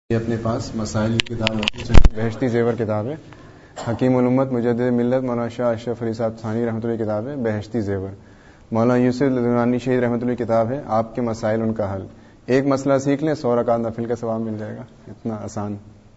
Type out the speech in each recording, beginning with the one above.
یہ اپنے پاس مسائل کی کتاب بہشتی زیور کتاب ہے. حکیم الامت مجدد ملت مولانا شاہ اشرف علی صاحب ثانی رحمۃ اللہ کتاب ہے بہشتی زیور. مولانا یوسف لدھیانوی شہید رحمۃ اللہ کتاب ہے آپ کے مسائل ان کا حل. ایک مسئلہ سیکھ لیں 100 رکعت نفل کا ثواب مل جائے گا. اتنا آسان.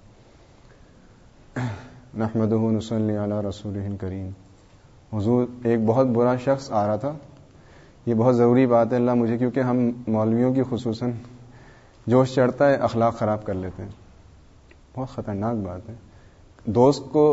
نحمدہ نصلی علی رسولہ الکریم. حضور ایک بہت برا شخص آ رہا تھا. یہ بہت ضروری بات ہے اللہ مجھے، کیونکہ ہم مولویوں کی خصوصاً جوش چڑھتا ہے اخلاق خراب کر لیتے ہیں. بہت خطرناک بات ہے. دوست کو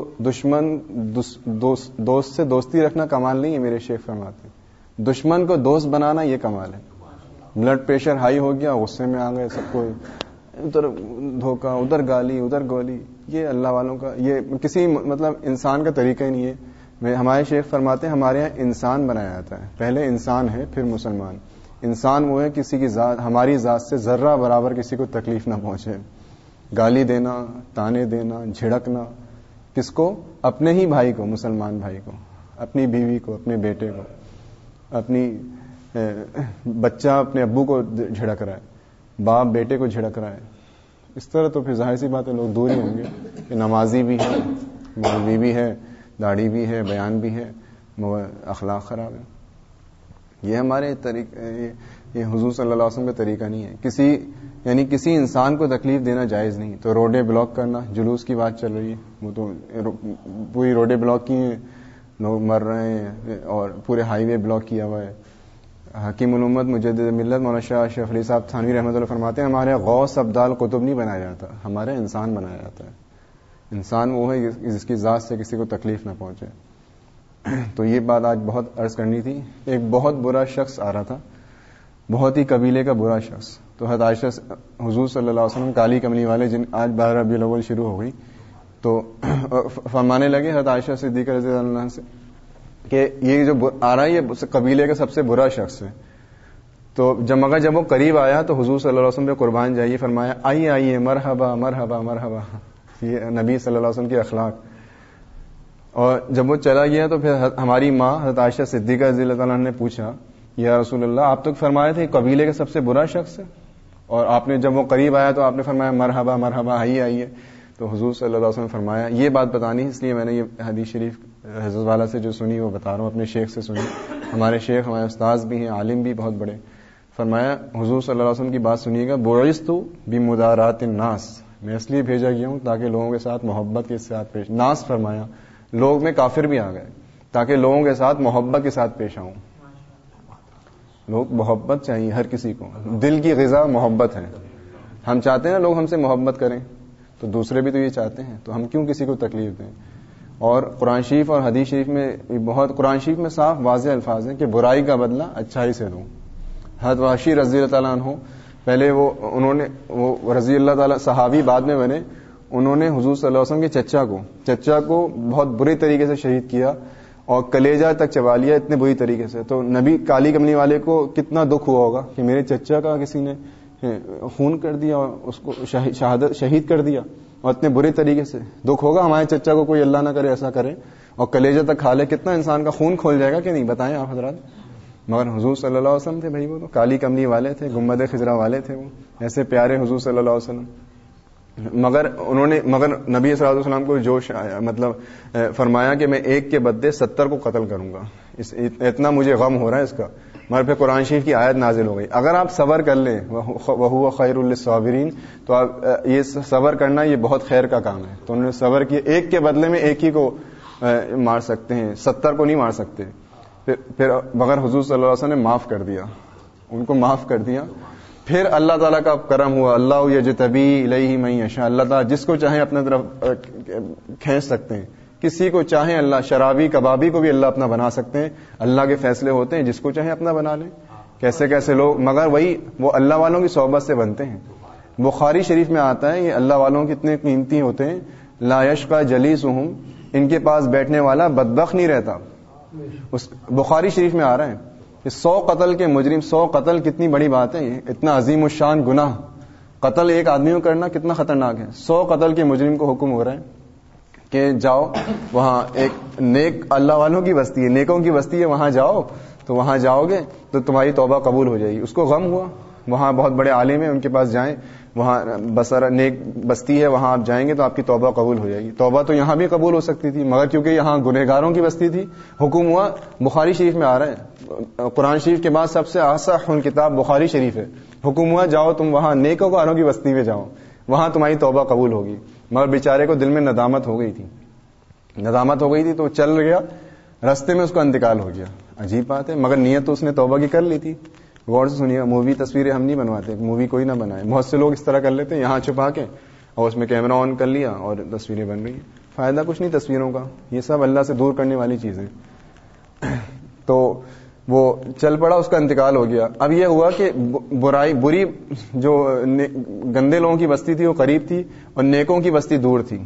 دوست سے دوستی رکھنا کمال نہیں ہے، میرے شیخ فرماتے ہیں. دشمن کو دوست بنانا یہ کمال ہے. بلڈ پریشر ہائی ہو گیا، غصے میں آ گئے، سب کو ادھر دھوکہ، ادھر گالی، ادھر گولی. یہ اللہ والوں کا، یہ کسی مطلب انسان کا طریقہ ہی نہیں ہے. ہمارے شیخ فرماتے ہیں ہمارے یہاں انسان بنایا جاتا ہے. پہلے انسان ہے پھر مسلمان. انسان وہ ہے کسی کی ذات، ہماری ذات سے ذرہ برابر کسی کو تکلیف نہ پہنچے. گالی دینا، تانے دینا، جھڑکنا، کس کو؟ اپنے ہی بھائی کو، مسلمان بھائی کو، اپنی بیوی کو، اپنے بیٹے کو، اپنی بچہ اپنے ابو کو جھڑک رہا ہے، باپ بیٹے کو جھڑک رہا ہے. اس طرح تو پھر ظاہر سی بات ہے لوگ دور ہی ہوں گے. کہ نمازی بھی ہے، مولوی بھی ہے، داڑھی بھی ہے، بیان بھی ہے، اخلاق خراب ہے. یہ ہمارے یہ حضور صلی اللہ علیہ وسلم کا طریقہ نہیں ہے. کسی انسان کو تکلیف دینا جائز نہیں. تو روڈیں بلاک کرنا، جلوس کی بات چل رہی ہے، وہ تو پوری روڈیں بلاک کی ہیں، لوگ مر رہے ہیں اور پورے ہائی وے بلاک کیا ہوا ہے. حکیم الامت مجدد ملت مولانا شاہ اشرف علی صاحب ثانی رحمۃ اللہ فرماتے ہیں ہمارے غوث ابدال قطب نہیں بنایا جاتا، ہمارے انسان بنایا جاتا ہے. انسان وہ ہے جس کی ذات سے کسی کو تکلیف نہ پہنچے. تو یہ بات آج بہت عرض کرنی تھی. ایک بہت برا شخص آ رہا تھا، بہت ہی قبیلے کا برا شخص. تو حضرت عائشہ حضور صلی اللہ علیہ وسلم کالی کملی والے، جن آج 12 ربیع الاول شروع ہو گئی، تو فرمانے لگے حضرت عائشہ صدیقہ رضی اللہ عنہ سے کہ یہ جو آ رہا ہے یہ قبیلے کا سب سے برا شخص ہے. تو جب وہ قریب آیا تو حضور صلی اللہ علیہ وسلم پہ قربان جائیے، فرمایا آئیے آئیے مرحبا مرحبا مرحبا. یہ نبی صلی اللہ علیہ وسلم کے اخلاق. اور جب وہ چلا گیا تو پھر ہماری ماں حضرت عائشہ صدیقہ رضی اللہ عنہ نے پوچھا یا رسول اللہ آپ تو فرمائے تھے قبیلے کا سب سے برا شخص ہے، اور آپ نے جب وہ قریب آیا تو آپ نے فرمایا مرحبا مرحبا آئیے آئیے. تو حضور صلی اللہ علیہ وسلم نے فرمایا یہ بات بتانی، اس لیے میں نے یہ حدیث شریف حضرت والا سے جو سنی وہ بتا رہا ہوں، اپنے شیخ سے سنی. ہمارے شیخ ہمارے استاذ بھی ہیں، عالم بھی بہت بڑے. فرمایا حضور صلی اللہ علیہ وسلم کی بات سنیے گا، بعثت بمدارات الناس، میں اس لیے بھیجا گیا ہوں تاکہ لوگوں کے ساتھ محبت کے ساتھ پیش. ناس فرمایا لوگ میں کافر بھی آ گئے، تاکہ لوگوں کے ساتھ محبت کے ساتھ پیش آؤں. لوگ محبت چاہیے ہر کسی کو، دل کی غذا محبت ہے. ہم چاہتے ہیں نا لوگ ہم سے محبت کریں، تو دوسرے بھی تو یہ چاہتے ہیں، تو ہم کیوں کسی کو تکلیف دیں. اور قرآن شریف اور حدیث شریف میں قرآن شریف میں صاف واضح الفاظ ہیں کہ برائی کا بدلہ اچھائی سے دوں. حضرت وحشی رضی اللہ تعالیٰ عنہ، پہلے وہ رضی اللہ تعالیٰ صحابی بعد میں بنے، انہوں نے حضور صلی اللہ علیہ وسلم کے چچا کو بہت برے طریقے سے شہید کیا اور کلیجہ تک چبا لیا، اتنے بری طریقے سے. تو نبی کالی کملی والے کو کتنا دکھ ہوا ہوگا کہ میرے چچا کا کسی نے خون کر دیا اور اس کو شہید کر دیا، اور اتنے برے طریقے سے. دکھ ہوگا ہمارے چچا کو کوئی اللہ نہ کرے ایسا کرے اور کلیجہ تک کھا لے، کتنا انسان کا خون کھول جائے گا کہ نہیں؟ بتائیں آپ حضرات. مگر حضور صلی اللہ علیہ وسلم تھے بھائی، وہ تو کالی کملی والے تھے، گنبد خضرا والے تھے، وہ ایسے پیارے حضور صلی اللہ علیہ وسلم. مگر نبی صلی اللہ علیہ وسلم کو جوش آیا، مطلب فرمایا کہ میں ایک کے بدلے 70 کو قتل کروں گا، اتنا مجھے غم ہو رہا ہے اس کا. مگر پھر قرآن شریف کی آیت نازل ہو گئی، اگر آپ صبر کر لیں وَهُوَ خَيْرٌ لِلصَّابِرِينَ، تو آپ یہ صبر کرنا یہ بہت خیر کا کام ہے. تو انہوں نے صبر کیا، ایک کے بدلے میں ایک ہی کو مار سکتے ہیں، 70 کو نہیں مار سکتے. پھر مگر حضور صلی اللہ علیہ وسلم نے معاف کر دیا، ان کو معاف کر دیا. پھر اللہ تعالیٰ کا کرم ہوا، اللہ یجتبی الیہ من یشاء، اللہ تعالیٰ جس کو چاہیں اپنے طرف کھینچ سکتے ہیں، کسی کو چاہیں اللہ شرابی کبابی کو بھی اللہ اپنا بنا سکتے ہیں. اللہ کے فیصلے ہوتے ہیں، جس کو چاہیں اپنا بنا لیں. کیسے کیسے لوگ، مگر وہ اللہ والوں کی صحبت سے بنتے ہیں. بخاری شریف میں آتا ہے یہ اللہ والوں کتنے قیمتی ہوتے ہیں. لا یشقی جلیسہم، ان کے پاس بیٹھنے والا بدبخت نہیں رہتا. بخاری شریف میں آ رہا ہے 100 قتل کے مجرم، 100 قتل کتنی بڑی بات ہے، یہ اتنا عظیم الشان گناہ قتل ایک آدمی کو کرنا کتنا خطرناک ہے. 100 قتل کے مجرم کو حکم ہو رہا ہے کہ جاؤ وہاں، ایک نیک اللہ والوں کی بستی ہے، نیکوں کی بستی ہے، وہاں جاؤ، تو وہاں جاؤ گے تو تمہاری توبہ قبول ہو جائے گی. اس کو غم ہوا، وہاں بہت بڑے عالم ہیں، ان کے پاس جائیں. وہاں بسر نیک بستی ہے, وہاں آپ جائیں گے تو آپ کی توبہ قبول ہو جائے گی. توبہ تو یہاں بھی قبول ہو سکتی تھی, مگر کیونکہ یہاں گنہگاروں کی بستی تھی, حکم ہوا. بخاری شریف میں آ رہا ہے, قرآن شریف کے بعد سب سے اصح کتاب بخاری شریف ہے. حکم ہوا جاؤ تم وہاں نیکوکاروں کی بستی میں جاؤ, وہاں تمہاری توبہ قبول ہوگی. مگر بیچارے کو دل میں ندامت ہو گئی تھی تو چل گیا, رستے میں اس کا انتقال ہو گیا. عجیب بات ہے, مگر نیت تو اس نے توبہ کی کر لی تھی. غور سے سنیے, مووی تصویریں ہم نہیں بنواتے, مووی کوئی نہ بنائے. بہت سے لوگ اس طرح کر لیتے ہیں, یہاں چھپا کے اور اس میں کیمرہ آن کر لیا اور تصویریں بن رہی ہیں. فائدہ کچھ نہیں تصویروں کا, یہ سب اللہ سے دور کرنے والی چیزیں. تو وہ چل پڑا, اس کا انتقال ہو گیا. اب یہ ہوا کہ بری جو گندے لوگوں کی بستی تھی وہ قریب تھی اور نیکوں کی بستی دور تھی.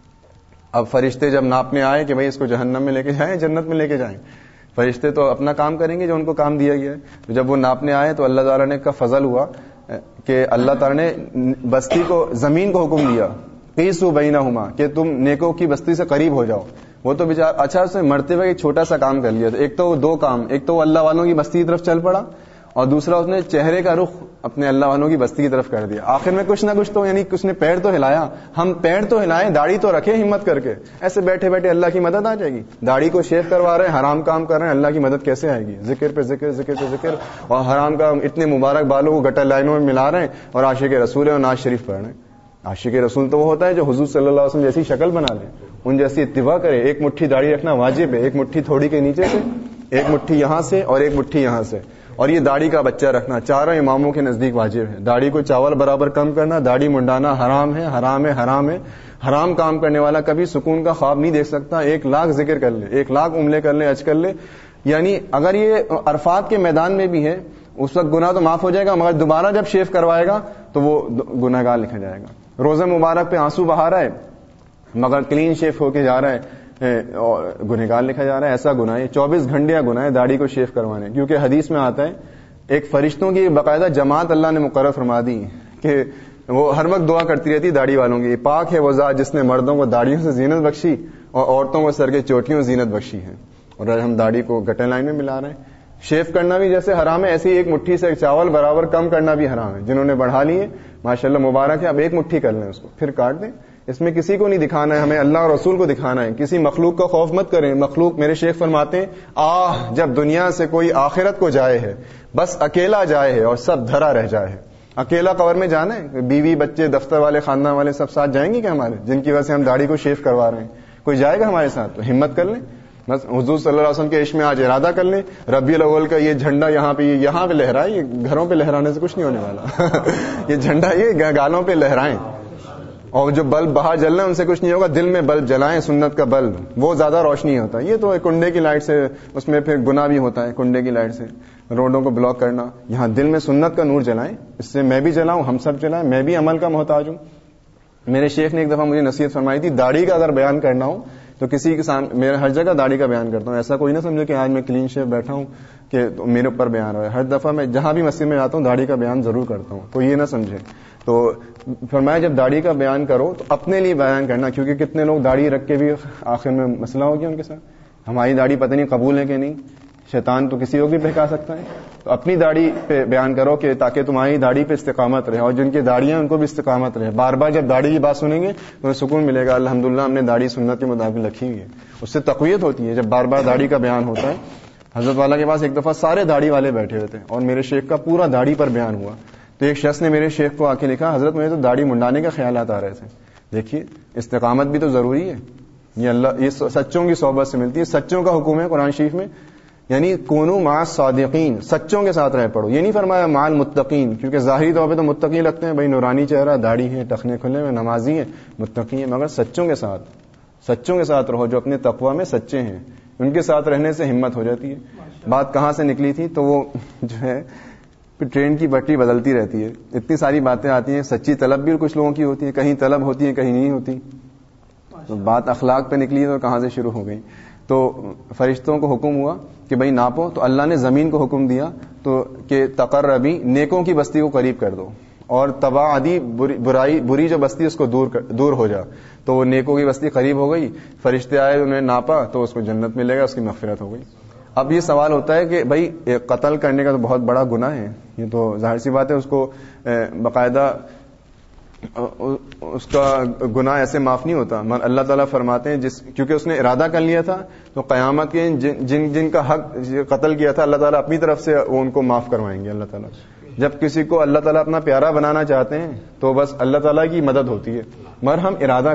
اب فرشتے جب ناپنے آئے کہ بھئی اس کو جہنم میں لے کے جائیں جنت میں لے کے جائیں, فرشتے تو اپنا کام کریں گے جو ان کو کام دیا گیا ہے. تو جب وہ ناپنے آئے تو اللہ تعالیٰ نے کا فضل ہوا کہ اللہ تعالیٰ نے بستی کو, زمین کو حکم دیا قیسوا بینہما, کہ تم نیکوں کی بستی سے قریب ہو جاؤ. وہ تو بیچارہ اچھا اس نے مرتے ہوئے ایک چھوٹا سا کام کر لیا تھا. ایک تو وہ دو کام, ایک تو وہ اللہ والوں کی بستی کی طرف چل پڑا اور دوسرا اس نے چہرے کا رخ اپنے اللہ والوں کی بستی کی طرف کر دیا. آخر میں کچھ نہ کچھ تو, یعنی اس نے پیر تو ہلایا. ہم پیر تو ہلائیں, داڑھی تو رکھیں ہمت کر کے. ایسے بیٹھے بیٹھے اللہ کی مدد آ جائے گی؟ داڑھی کو شیو کروا رہے ہیں, حرام کام کر رہے ہیں, اللہ کی مدد کیسے آئے گی؟ ذکر پہ ذکر, ذکر پہ ذکر, اور حرام کا اتنے مبارک بالوں کو گٹر لائنوں میں ملا رہے ہیں اور عاشق رسول اور ناز شریف پڑھ رہے ہیں. عاشق رسول تو وہ ہوتا ہے جو حضور صلی اللہ علیہ وسلم جیسی شکل بنا لے, ان جیسی اتباع کرے. ایک مٹھی داڑھی رکھنا واجب ہے, ایک مٹھی تھوڑی کے نیچے سے, ایک مٹھی یہاں سے اور ایک مٹھی یہاں سے, اور یہ داڑھی کا بچہ رکھنا چاروں اماموں کے نزدیک واجب ہے. داڑھی کو چاول برابر کم کرنا, داڑھی منڈانا حرام ہے, حرام ہے, حرام ہے. حرام کام کرنے والا کبھی سکون کا خواب نہیں دیکھ سکتا. 1,00,000 ذکر کر لے, 1,00,000 عمرے کر لے, حج کر لے, یعنی اگر یہ عرفات کے میدان میں بھی ہے اس وقت گناہ تو معاف ہو جائے گا, مگر دوبارہ جب شیف کروائے گا تو وہ گناہگار لکھا جائے گا. روزہ مبارک پہ آنسو بہا رہا ہے مگر کلین شیف ہو کے جا رہا ہے اور گنہگار لکھا جا رہا ہے. ایسا گناہ ہے, 24 گھنٹے کا گناہ ہے داڑھی کو شیف کروانے. کیونکہ حدیث میں آتا ہے ایک فرشتوں کی باقاعدہ جماعت اللہ نے مقرر فرما دی کہ وہ ہر وقت دعا کرتی رہتی داڑھی والوں کی. پاک ہے وہ ذات جس نے مردوں کو داڑھیوں سے زینت بخشی اور عورتوں کو سر کے چوٹیوں زینت بخشی ہے. اور ہم داڑھی کو گٹر لائن میں ملا رہے ہیں. شیف کرنا بھی جیسے حرام ہے, ایسے ہی ایک مٹھی سے چاول برابر کم کرنا بھی حرام ہے. جنہوں نے بڑھا لیے ماشاءاللہ مبارک ہے, اب ایک مٹھی کر لیں, اس کو پھر کاٹ دیں. اس میں کسی کو نہیں دکھانا ہے, ہمیں اللہ اور رسول کو دکھانا ہے. کسی مخلوق کا خوف مت کریں. مخلوق, میرے شیخ فرماتے ہیں جب دنیا سے کوئی آخرت کو جائے ہے, بس اکیلا جائے ہے اور سب دھرا رہ جائے ہے. اکیلا قبر میں جانا ہے, بیوی بچے دفتر والے خاندان والے سب ساتھ جائیں گے کیا ہمارے, جن کی وجہ سے ہم داڑھی کو شیف کروا رہے ہیں؟ کوئی جائے گا ہمارے ساتھ؟ تو ہمت کر لیں, بس حضور صلی اللہ علیہ وسلم کے عشق میں آج ارادہ کر لیں. ربیع الاول کا یہ جھنڈا یہاں پہ لہرائے, یہ گھروں پہ لہرانے سے کچھ نہیں ہونے والا. یہ جھنڈا یہ گالوں پہ لہرائیں, اور جو بلب باہر جل رہے ہیں ان سے کچھ نہیں ہوگا. دل میں بلب جلائیں, سنت کا بلب, وہ زیادہ روشنی ہوتا ہے. یہ تو کنڈے کی لائٹ سے, اس میں پھر گناہ بھی ہوتا ہے کنڈے کی لائٹ سے, روڈوں کو بلاک کرنا. یہاں دل میں سنت کا نور جلائیں. اس سے میں بھی جلاؤں, ہم سب جلائیں. میں بھی عمل کا محتاج ہوں. میرے شیخ نے ایک دفعہ مجھے نصیحت فرمائی تھی, داڑھی کا اگر بیان کرنا ہو تو کسی کے سامنے, میں ہر جگہ داڑھی کا بیان کرتا ہوں. ایسا کوئی نہ سمجھے کہ آج میں کلین شیف بیٹھا ہوں کہ میرے اوپر بیان ہو رہا ہے. ہر دفعہ میں جہاں بھی مسجد میں جاتا ہوں داڑھی کا بیان ضرور کرتا ہوں, کوئی یہ نہ سمجھے. تو فرمایا جب داڑھی کا بیان کرو تو اپنے لیے بیان کرنا, کیونکہ کتنے لوگ داڑھی رکھ کے بھی آخر میں مسئلہ ہو گیا ان کے ساتھ. ہماری داڑھی پتہ نہیں قبول ہے کہ نہیں, شیطان تو کسی کو بھی بہکا سکتا ہے. تو اپنی داڑھی پہ بیان کرو کہ تاکہ تمہاری داڑھی پہ استقامت رہے, اور جن کی داڑیاں ان کو بھی استقامت رہے. بار بار جب داڑھی کی بات سنیں گے تو سکون ملے گا, الحمدللہ ہم نے داڑھی سنت کے مطابق رکھی ہوئی ہے. اس سے تقویت ہوتی ہے جب بار بار داڑھی کا بیان ہوتا ہے. حضرت والا کے پاس ایک دفعہ سارے داڑھی والے بیٹھے ہوئے تھے اور میرے شیخ کا پورا داڑھی پر بیان ہوا. تو ایک شخص نے میرے شیخ کو آ کے لکھا, حضرت مجھے تو داڑھی منڈانے کا خیالات آ رہے تھے. دیکھیے استقامت بھی تو ضروری ہے. یہ اللہ, یہ سچوں کی صحبت سے ملتی ہے. سچوں کا حکم ہے قرآن شریف میں, یعنی کونو مع الصادقین, سچوں کے ساتھ رہ پڑو. یہ نہیں فرمایا مع المتقین, کیونکہ ظاہری طور پہ تو متقی لگتے ہیں, بھائی نورانی چہرہ, داڑھی ہے, ٹخنے کھلے میں, نمازی ہیں, متقی ہیں. مگر سچوں کے ساتھ رہو, جو اپنے تقوی میں سچے ہیں. ان کے ساتھ رہنے سے ہمت ہو جاتی ہے. بات کہاں سے نکلی تھی, تو وہ جو ہے ٹرین کی پٹری بدلتی رہتی ہے, اتنی ساری باتیں آتی ہیں. سچی طلب بھی کچھ لوگوں کی ہوتی ہے, کہیں طلب ہوتی ہے کہیں نہیں ہوتی. تو بات اخلاق پہ نکلی تو کہاں سے شروع ہو گئی. تو فرشتوں کو حکم ہوا کہ بھئی ناپو, تو اللہ نے زمین کو حکم دیا تو کہ تقربی, نیکوں کی بستی کو قریب کر دو, اور تباعدی, بری جو بستی اس کو دور ہو جا. تو وہ نیکوں کی بستی قریب ہو گئی. فرشتے آئے, انہوں نے ناپا تو اس کو جنت ملے گا, اس کی مغفرت ہو گئی. اب یہ سوال ہوتا ہے کہ بھئی قتل کرنے کا تو بہت بڑا گناہ ہے, یہ تو ظاہر سی بات ہے, اس کو باقاعدہ اس کا گناہ ایسے معاف نہیں ہوتا. اللہ تعالیٰ فرماتے ہیں کیونکہ اس نے ارادہ کر لیا تھا تو قیامت کے جن کا حق قتل کیا تھا اللہ تعالیٰ اپنی طرف سے وہ ان کو معاف کروائیں گے. اللہ تعالیٰ جب کسی کو اللہ تعالیٰ اپنا پیارا بنانا چاہتے ہیں تو بس اللہ تعالیٰ کی مدد ہوتی ہے. مگر ہم ارادہ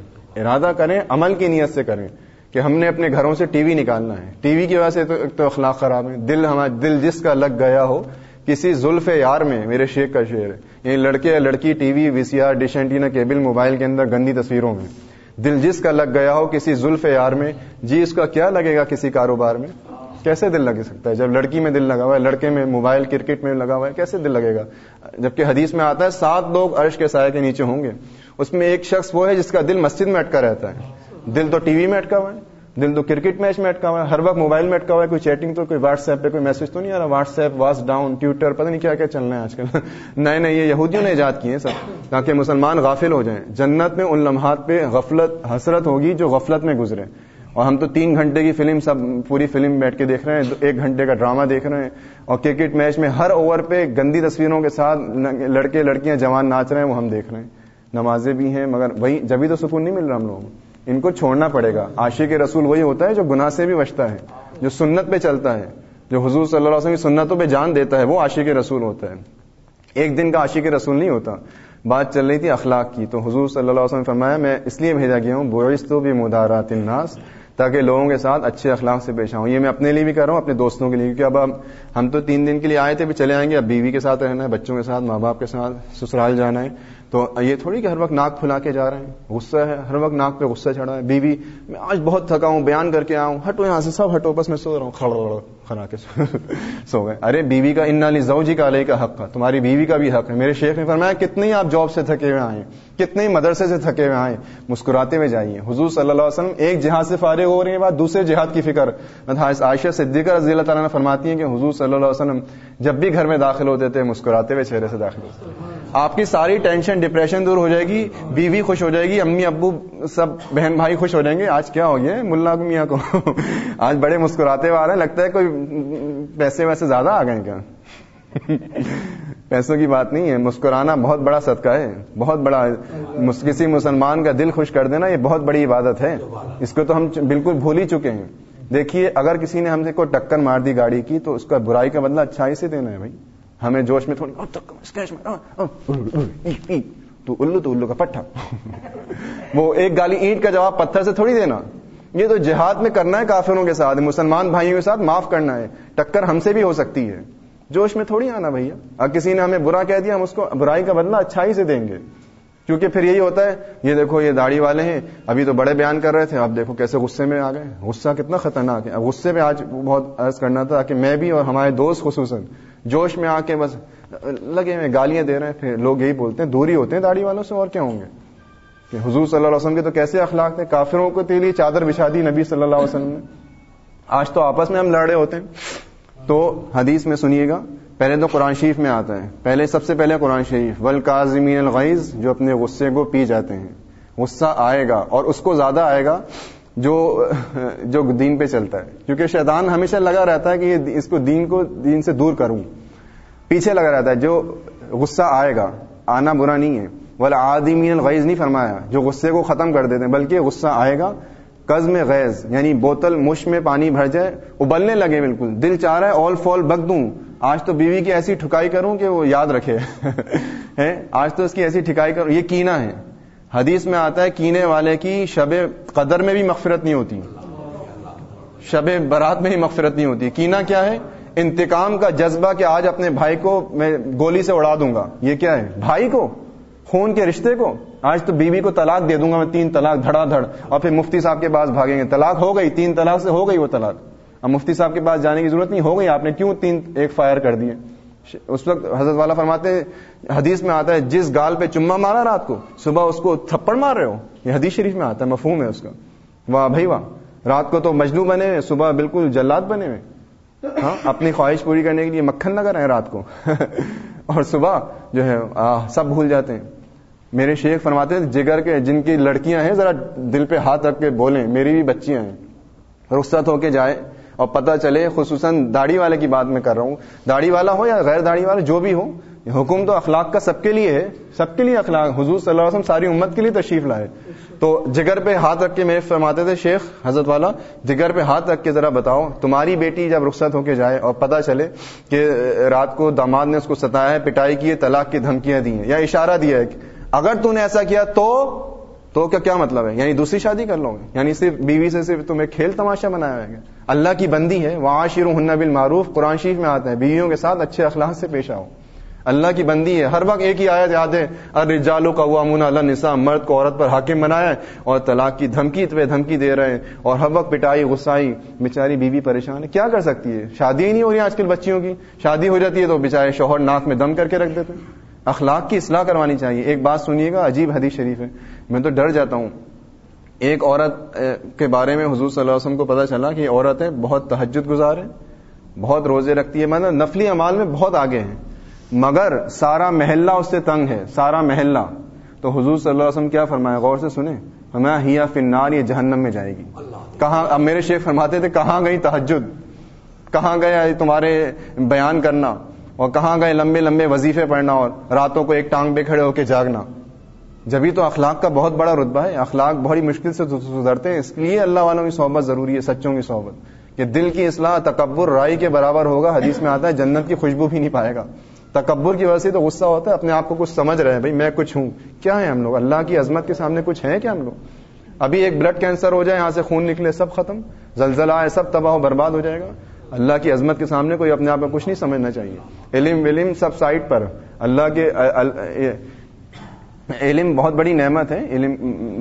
کریں, عمل کی نیت سے کریں کہ ہم نے اپنے گھروں سے ٹی وی نکالنا ہے. ٹی وی کی وجہ سے تو اخلاق خراب ہے. دل جس کا لگ گیا ہو کسی زلف یار میں, میرے شیخ کا شعر ہے, یعنی لڑکے یا لڑکی TV, VCR, dish antenna, cable, mobile کے اندر گندی تصویروں میں, دل جس کا لگ گیا ہو کسی زلف یار میں, جی اس کا کیا لگے گا کسی کاروبار میں؟ کیسے دل لگ سکتا ہے؟ جب لڑکی میں دل لگا ہوا ہے, لڑکے میں, موبائل, کرکٹ میں لگا ہوا ہے, کیسے دل لگے گا؟ جبکہ حدیث میں آتا ہے 7 لوگ عرش کے سائے کے نیچے ہوں گے. اس میں ایک شخص وہ ہے جس کا دل مسجد میں اٹکا رہتا ہے. دل تو ٹی وی میں اٹکا ہوا ہے, دل تو کرکٹ میچ میں اٹکا ہوا ہے, ہر وقت موبائل میں اٹکا ہوا ہے. کوئی چیٹنگ تو, کوئی واٹس ایپ پہ کوئی میسج تو نہیں آ رہا. واٹس ایپ, واٹس ڈاؤن, ٹویٹر, پتہ نہیں کیا کیا چل رہا ہے آج کل. نئے یہ یہودیوں نے ایجاد کیے ہیں سب تاکہ مسلمان غافل ہو جائیں. جنت میں ان لمحات پہ غفلت حسرت ہوگی جو غفلت میں گزرے. اور ہم تو 3 گھنٹے کی فلم, سب پوری فلم بیٹھ کے دیکھ رہے ہیں, 1 گھنٹے کا ڈرامہ دیکھ رہے ہیں, اور کرکٹ میچ میں ہر اوور پہ گندی تصویروں کے ساتھ لڑکے لڑکیاں جوان ناچ رہے ہیں, وہ ہم دیکھ رہے ہیں. نمازیں بھی ہیں مگر وہی جبھی تو سکون نہیں مل رہا ہم لوگوں کو. ان کو چھوڑنا پڑے گا. عاشق رسول وہی ہوتا ہے جو گناہ سے بھی بچتا ہے, جو سنت پہ چلتا ہے, جو حضور صلی اللہ علیہ وسلم کی سنتوں پہ جان دیتا ہے, وہ عاشق رسول ہوتا ہے. ایک دن کا عاشق رسول نہیں ہوتا. بات چل رہی تھی اخلاق کی, تو حضور صلی اللہ علیہ وسلم نے فرمایا میں اس لیے بھیجا گیا ہوں بعثت بمدارات الناس, تاکہ لوگوں کے ساتھ اچھے اخلاق سے پیش آؤں. یہ میں اپنے لیے بھی کر رہا ہوں, اپنے دوستوں کے لیے, کیونکہ اب ہم تو 3 دن کے لیے آئے تھے, بھی چلے آئیں گے. اب بیوی کے ساتھ رہنا ہے, بچوں کے ساتھ, ماں باپ کے ساتھ, سسرال جانا ہے. تو یہ تھوڑی کہ ہر وقت ناک پھلا کے جا رہے ہیں. غصہ ہے, ہر وقت ناک پہ غصہ چڑھا ہے. بیوی میں آج بہت تھکا ہوں, بیان کر کے آؤں, ہٹو یہاں سے, سب ہٹو, بس میں سو رہا ہوں, کھڑا کے سو گئے. ارے بیوی کا انا لزوجک علیک حق ہے, تمہاری بیوی کا بھی حق ہے. میرے شیخ نے فرمایا کتنے ہی آپ جاب سے تھکے ہوئے آئے, کتنے ہی مدرسے سے تھکے ہوئے آئے, مسکراتے ہوئے جائیے. حضور صلی اللہ علیہ وسلم ایک جہاد سے فارغ ہو رہے ہیں, بعد دوسرے جہاد کی فکر. عائشہ صدیقہ رضی اللہ تعالیٰ نے فرماتی ہیں کہ حضور صلی اللہ علیہ وسلم جب بھی گھر میں داخل ہوتے تھے مسکراتے ہوئے چہرے سے داخل ہوتے تھے. آپ کی ساری ٹینشن ڈپریشن دور ہو جائے گی, بیوی خوش ہو جائے گی, امی ابو سب بہن بھائی خوش ہو جائیں گے. آج کیا ہو گیا ملا میاں کو, آج بڑے مسکراتے ہوئے آ رہے ہیں, لگتا ہے کوئی پیسے ویسے زیادہ آ گئے کیا؟ پیسوں کی بات نہیں ہے, مسکرانا بہت بڑا صدقہ ہے, بہت بڑا. کسی مسلمان کا دل خوش کر دینا یہ بہت بڑی عبادت ہے. اس کو تو ہم بالکل بھول ہی چکے ہیں. دیکھیے اگر کسی نے ہم سے کوئی ٹکر مار دی گاڑی کی تو اس کا برائی کا بدلہ اچھائی سے دینا ہے بھائی. ہمیں جوش میں تھوڑی تو الو کا پٹھا, وہ ایک گالی اینٹ کا جواب پتھر سے تھوڑی دینا. یہ تو جہاد میں کرنا ہے کافروں کے ساتھ, مسلمان بھائیوں کے ساتھ معاف کرنا ہے. ٹکر ہم سے بھی ہو سکتی ہے, جوش میں تھوڑی آنا بھیا. اگر کسی نے ہمیں برا کہہ دیا ہم اس کو برائی کا بدلہ اچھائی سے دیں گے, کیونکہ پھر یہی ہوتا ہے. یہ دیکھو یہ داڑھی والے ہیں, ابھی تو بڑے بیان کر رہے تھے, اب دیکھو کیسے غصے میں آ گئے. غصہ کتنا خطرناک ہے. اب غصے پہ آج بہت عرض کرنا تھا کہ میں بھی اور ہمارے دوست خصوصاً جوش میں آ کے بس لگے ہوئے گالیاں دے رہے ہیں. پھر لوگ یہی بولتے ہیں دوری ہوتے ہیں داڑھی والوں سے, اور کیا ہوں گے. کہ حضور صلی اللہ علیہ وسلم کے تو کیسے اخلاق تھے, کافروں کو کے لیے چادر بچھا دی نبی صلی اللہ علیہ وسلم نے. آج تو آپس میں ہم لڑ رہے ہوتے ہیں. تو حدیث میں سنیے گا, پہلے تو قرآن شریف میں آتا ہے, سب سے پہلے قرآن شریف, والکاظمین الغیظ, جو اپنے غصے کو پی جاتے ہیں. غصہ آئے گا اور اس کو زیادہ آئے گا جو دین پہ چلتا ہے, کیونکہ شیطان ہمیشہ لگا رہتا ہے کہ اس کو دین سے دور کروں, پیچھے لگا رہتا ہے. جو غصہ آئے گا, آنا برا نہیں ہے, والعادمین الغیظ نہیں فرمایا جو غصے کو ختم کر دیتے ہیں, بلکہ غصہ آئے گا قزم غیظ, یعنی بوتل مش میں پانی بھر جائے, ابلنے لگے بالکل, دل چاہ رہا ہے اول فول بک دوں, آج تو بیوی کی ایسی ٹھکائی کروں کہ وہ یاد رکھے. آج تو اس کی ایسی ٹھکائی کروں. یہ کینہ ہے. حدیث میں آتا ہے کینے والے کی شب قدر میں بھی مغفرت نہیں ہوتی, شب برات میں ہی مغفرت نہیں ہوتی. کینہ کیا ہے؟ انتقام کا جذبہ کہ آج اپنے بھائی کو میں گولی سے اڑا دوں گا. یہ کیا ہے؟ بھائی کو, خون کے رشتے کو. آج تو بیوی کو طلاق دے دوں گا میں, 3 طلاق دھڑا دھڑ, اور پھر مفتی صاحب کے پاس بھاگیں گے. طلاق ہو گئی, 3 طلاق سے ہو گئی وہ طلاق. اب مفتی صاحب کے پاس جانے کی ضرورت نہیں, ہو گئی, آپ نے کیوں 3 فائر کر دیے. اس وقت حضرت والا فرماتے ہیں, حدیث میں آتا ہے جس گال پہ چمہ مارا رات کو, صبح اس کو تھپڑ مار رہے ہو. یہ حدیث شریف میں آتا ہے, مفہوم ہے اس کا. واہ بھائی واہ, رات کو تو مجنو بنے ہوئے, صبح بالکل جلاد بنے ہوئے. ہاں, اپنی خواہش پوری کرنے کے لیے مکھن لگا رہے ہیں رات کو, اور صبح جو ہے سب بھول جاتے ہیں. میرے شیخ فرماتے ہیں جگر کے جن کی لڑکیاں ہیں ذرا دل پہ ہاتھ رکھ کے بولیں میری بھی بچیاں ہیں, رخصت ہو کے جائے اور پتہ چلے, خصوصاً داڑھی والے کی بات میں کر رہا ہوں, داڑھی والا ہو یا غیر داڑھی والا جو بھی ہو, حکم تو اخلاق کا سب کے لیے ہے, سب کے لیے اخلاق. حضور صلی اللہ علیہ وسلم ساری امت کے لیے تشریف لائے. تو جگر پہ ہاتھ رکھ کے میرے فرماتے تھے شیخ حضرت والا, جگر پہ ہاتھ رکھ کے ذرا بتاؤ تمہاری بیٹی جب رخصت ہو کے جائے اور پتہ چلے کہ رات کو داماد نے اس کو ستایا ہے, پٹائی کی ہے, طلاق کی دھمکیاں دی ہیں یا اشارہ دیا ہے, اگر تو نے ایسا کیا تو کیا مطلب ہے؟ یعنی دوسری شادی کر لو گے؟ یعنی صرف بیوی سے صرف تمہیں کھیل تماشا بنایا ہے؟ اللہ کی بندی ہے, وعاشروہن بالمعروف, قرآن شریف میں آتا ہے بیویوں کے ساتھ اچھے اخلاق سے پیش آؤ. اللہ کی بندی ہے, ہر وقت ایک ہی آیت یاد ہے, الرجال قوامون علی النساء, مرد کو عورت پر حاکم بنایا ہے اور طلاق کی دھمکی پہ دھمکی دے رہے ہیں, اور ہر وقت پٹائی غصائی. بیچاری بیوی پریشان ہے, کیا کر سکتی ہے؟ شادی ہی نہیں ہو رہی آج کل بچیوں کی, شادی ہو جاتی ہے تو بیچارے شوہر ناک میں دم کر کے رکھ دیتے ہیں. اخلاق کی اصلاح کروانی چاہیے. ایک بات سنیے گا, عجیب حدیث شریف ہے, میں تو ڈر جاتا ہوں. ایک عورت کے بارے میں حضور صلی اللہ علیہ وسلم کو پتا چلا کہ عورتیں بہت تہجد گزار ہیں, بہت روزے رکھتی ہے, مطلب نفلی اعمال میں بہت آگے ہیں, مگر سارا محلہ اس سے تنگ ہے, سارا محلہ. تو حضور صلی اللہ علیہ وسلم کیا فرمایا, غور سے سنیں, ہمیں ہیا فی النار, یہ جہنم میں جائے گی. کہاں, اب میرے شیخ فرماتے تھے کہاں گئی تہجد, کہاں گیا تمہارے بیان کرنا, اور کہاں گئے لمبے لمبے وظیفے پڑھنا اور راتوں کو ایک ٹانگ پہ کھڑے ہو کے جاگنا. جبھی تو اخلاق کا بہت بڑا رتبہ ہے, اخلاق بڑی مشکل سے سدھرتے ہیں. اس لیے اللہ والوں کی صحبت ضروری ہے, سچوں کی صحبت, کہ دل کی اصلاح تکبر رائی کے برابر ہوگا. حدیث میں آتا ہے جنت کی خوشبو بھی نہیں پائے گا. تکبر کی وجہ سے تو غصہ ہوتا ہے, اپنے آپ کو کچھ سمجھ رہے ہیں, بھائی میں کچھ ہوں. کیا ہے ہم لوگ اللہ کی عظمت کے سامنے کچھ ہیں کیا ہم لوگ؟ ابھی ایک بلڈ کینسر ہو جائے, یہاں سے خون نکلے, سب ختم, زلزلہ آئے, سب تباہ و برباد ہو جائے گا. اللہ کی عظمت کے سامنے کوئی اپنے آپ میں کچھ نہیں سمجھنا چاہیے. علم سب سائٹ پر, اللہ کے علم بہت بڑی نعمت ہے, علم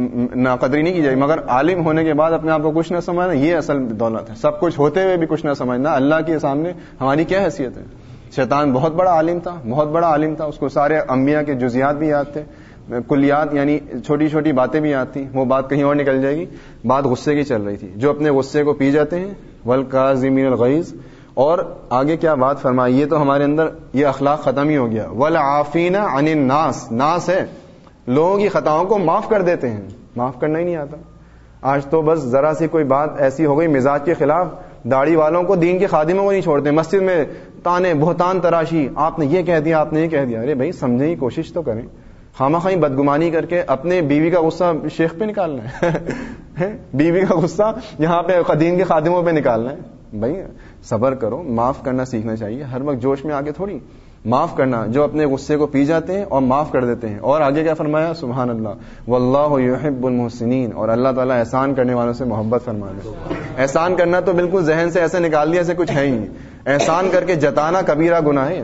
ناقدری نہیں کی جائے, مگر عالم ہونے کے بعد اپنے آپ کو کچھ نہ سمجھنا, یہ اصل دولت ہے. سب کچھ ہوتے ہوئے بھی کچھ نہ سمجھنا, اللہ کے سامنے ہماری کیا حیثیت ہے؟ شیطان بہت بڑا عالم تھا, بہت بڑا عالم تھا, اس کو سارے انبیاء کے جزیات بھی یاد تھے, کلیات یعنی چھوٹی چھوٹی باتیں بھی یاد تھیں. وہ بات کہیں اور نکل جائے گی. بات غصے کی چل رہی تھی, جو اپنے غصے کو پی جاتے ہیں, والکاظمین الغیظ. اور آگے کیا بات فرمائی, یہ تو ہمارے اندر یہ اخلاق ختم ہی ہو گیا. والعافین عن الناس, ناس ہے لوگوں کی خطاؤں کو معاف کر دیتے ہیں. معاف کرنا ہی نہیں آتا. آج تو بس ذرا سی کوئی بات ایسی ہو گئی مزاج کے خلاف, داڑھی والوں کو, دین کے خادموں کو نہیں چھوڑتے, مسجد میں تانے بہتان تراشی, آپ نے یہ کہہ دیا, آپ نے یہ کہہ دیا. ارے بھائی سمجھنے کی کوشش تو کریں. خامخواہ بدگمانی کر کے اپنے بیوی کا غصہ شیخ پہ نکالنا ہے, بیوی کا غصہ یہاں پہ دین کے خادموں پہ نکالنا ہے. بھائی صبر کرو, معاف کرنا سیکھنا چاہیے. ہر وقت جوش میں آگے تھوڑی, معاف کرنا, جو اپنے غصے کو پی جاتے ہیں اور معاف کر دیتے ہیں. اور آگے کیا فرمایا, سبحان اللہ, واللہ یحب المحسنین, اور اللہ تعالیٰ احسان کرنے والوں سے محبت فرمانے. احسان کرنا تو بالکل ذہن سے ایسے نکال دیا ایسے کچھ ہے ہی نہیں. احسان کر کے جتانا کبیرہ گناہ ہے.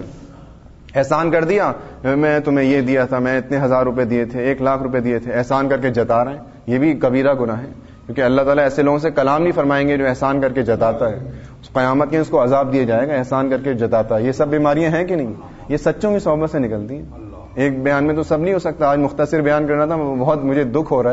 احسان کر دیا, میں تمہیں یہ دیا تھا, میں اتنے 1000 روپے دیے تھے, 1,00,000 روپے دیے تھے, احسان کر کے جتا رہے ہیں, یہ بھی کبیرہ گناہ ہے. کیونکہ اللہ تعالیٰ ایسے لوگوں سے کلام نہیں فرمائیں گے جو احسان کر کے جتاتا ہے. اس قیامت کے اس کو عذاب دیا جائے گا, احسان کر کے جتاتا ہے. یہ سب بیماریاں ہیں کہ نہیں, یہ سچوں کی صحبت سے نکلتی ہیں. ایک بیان میں تو سب نہیں ہو سکتا. آج مختصر بیان کرنا تھا, بہت مجھے دکھ ہو رہا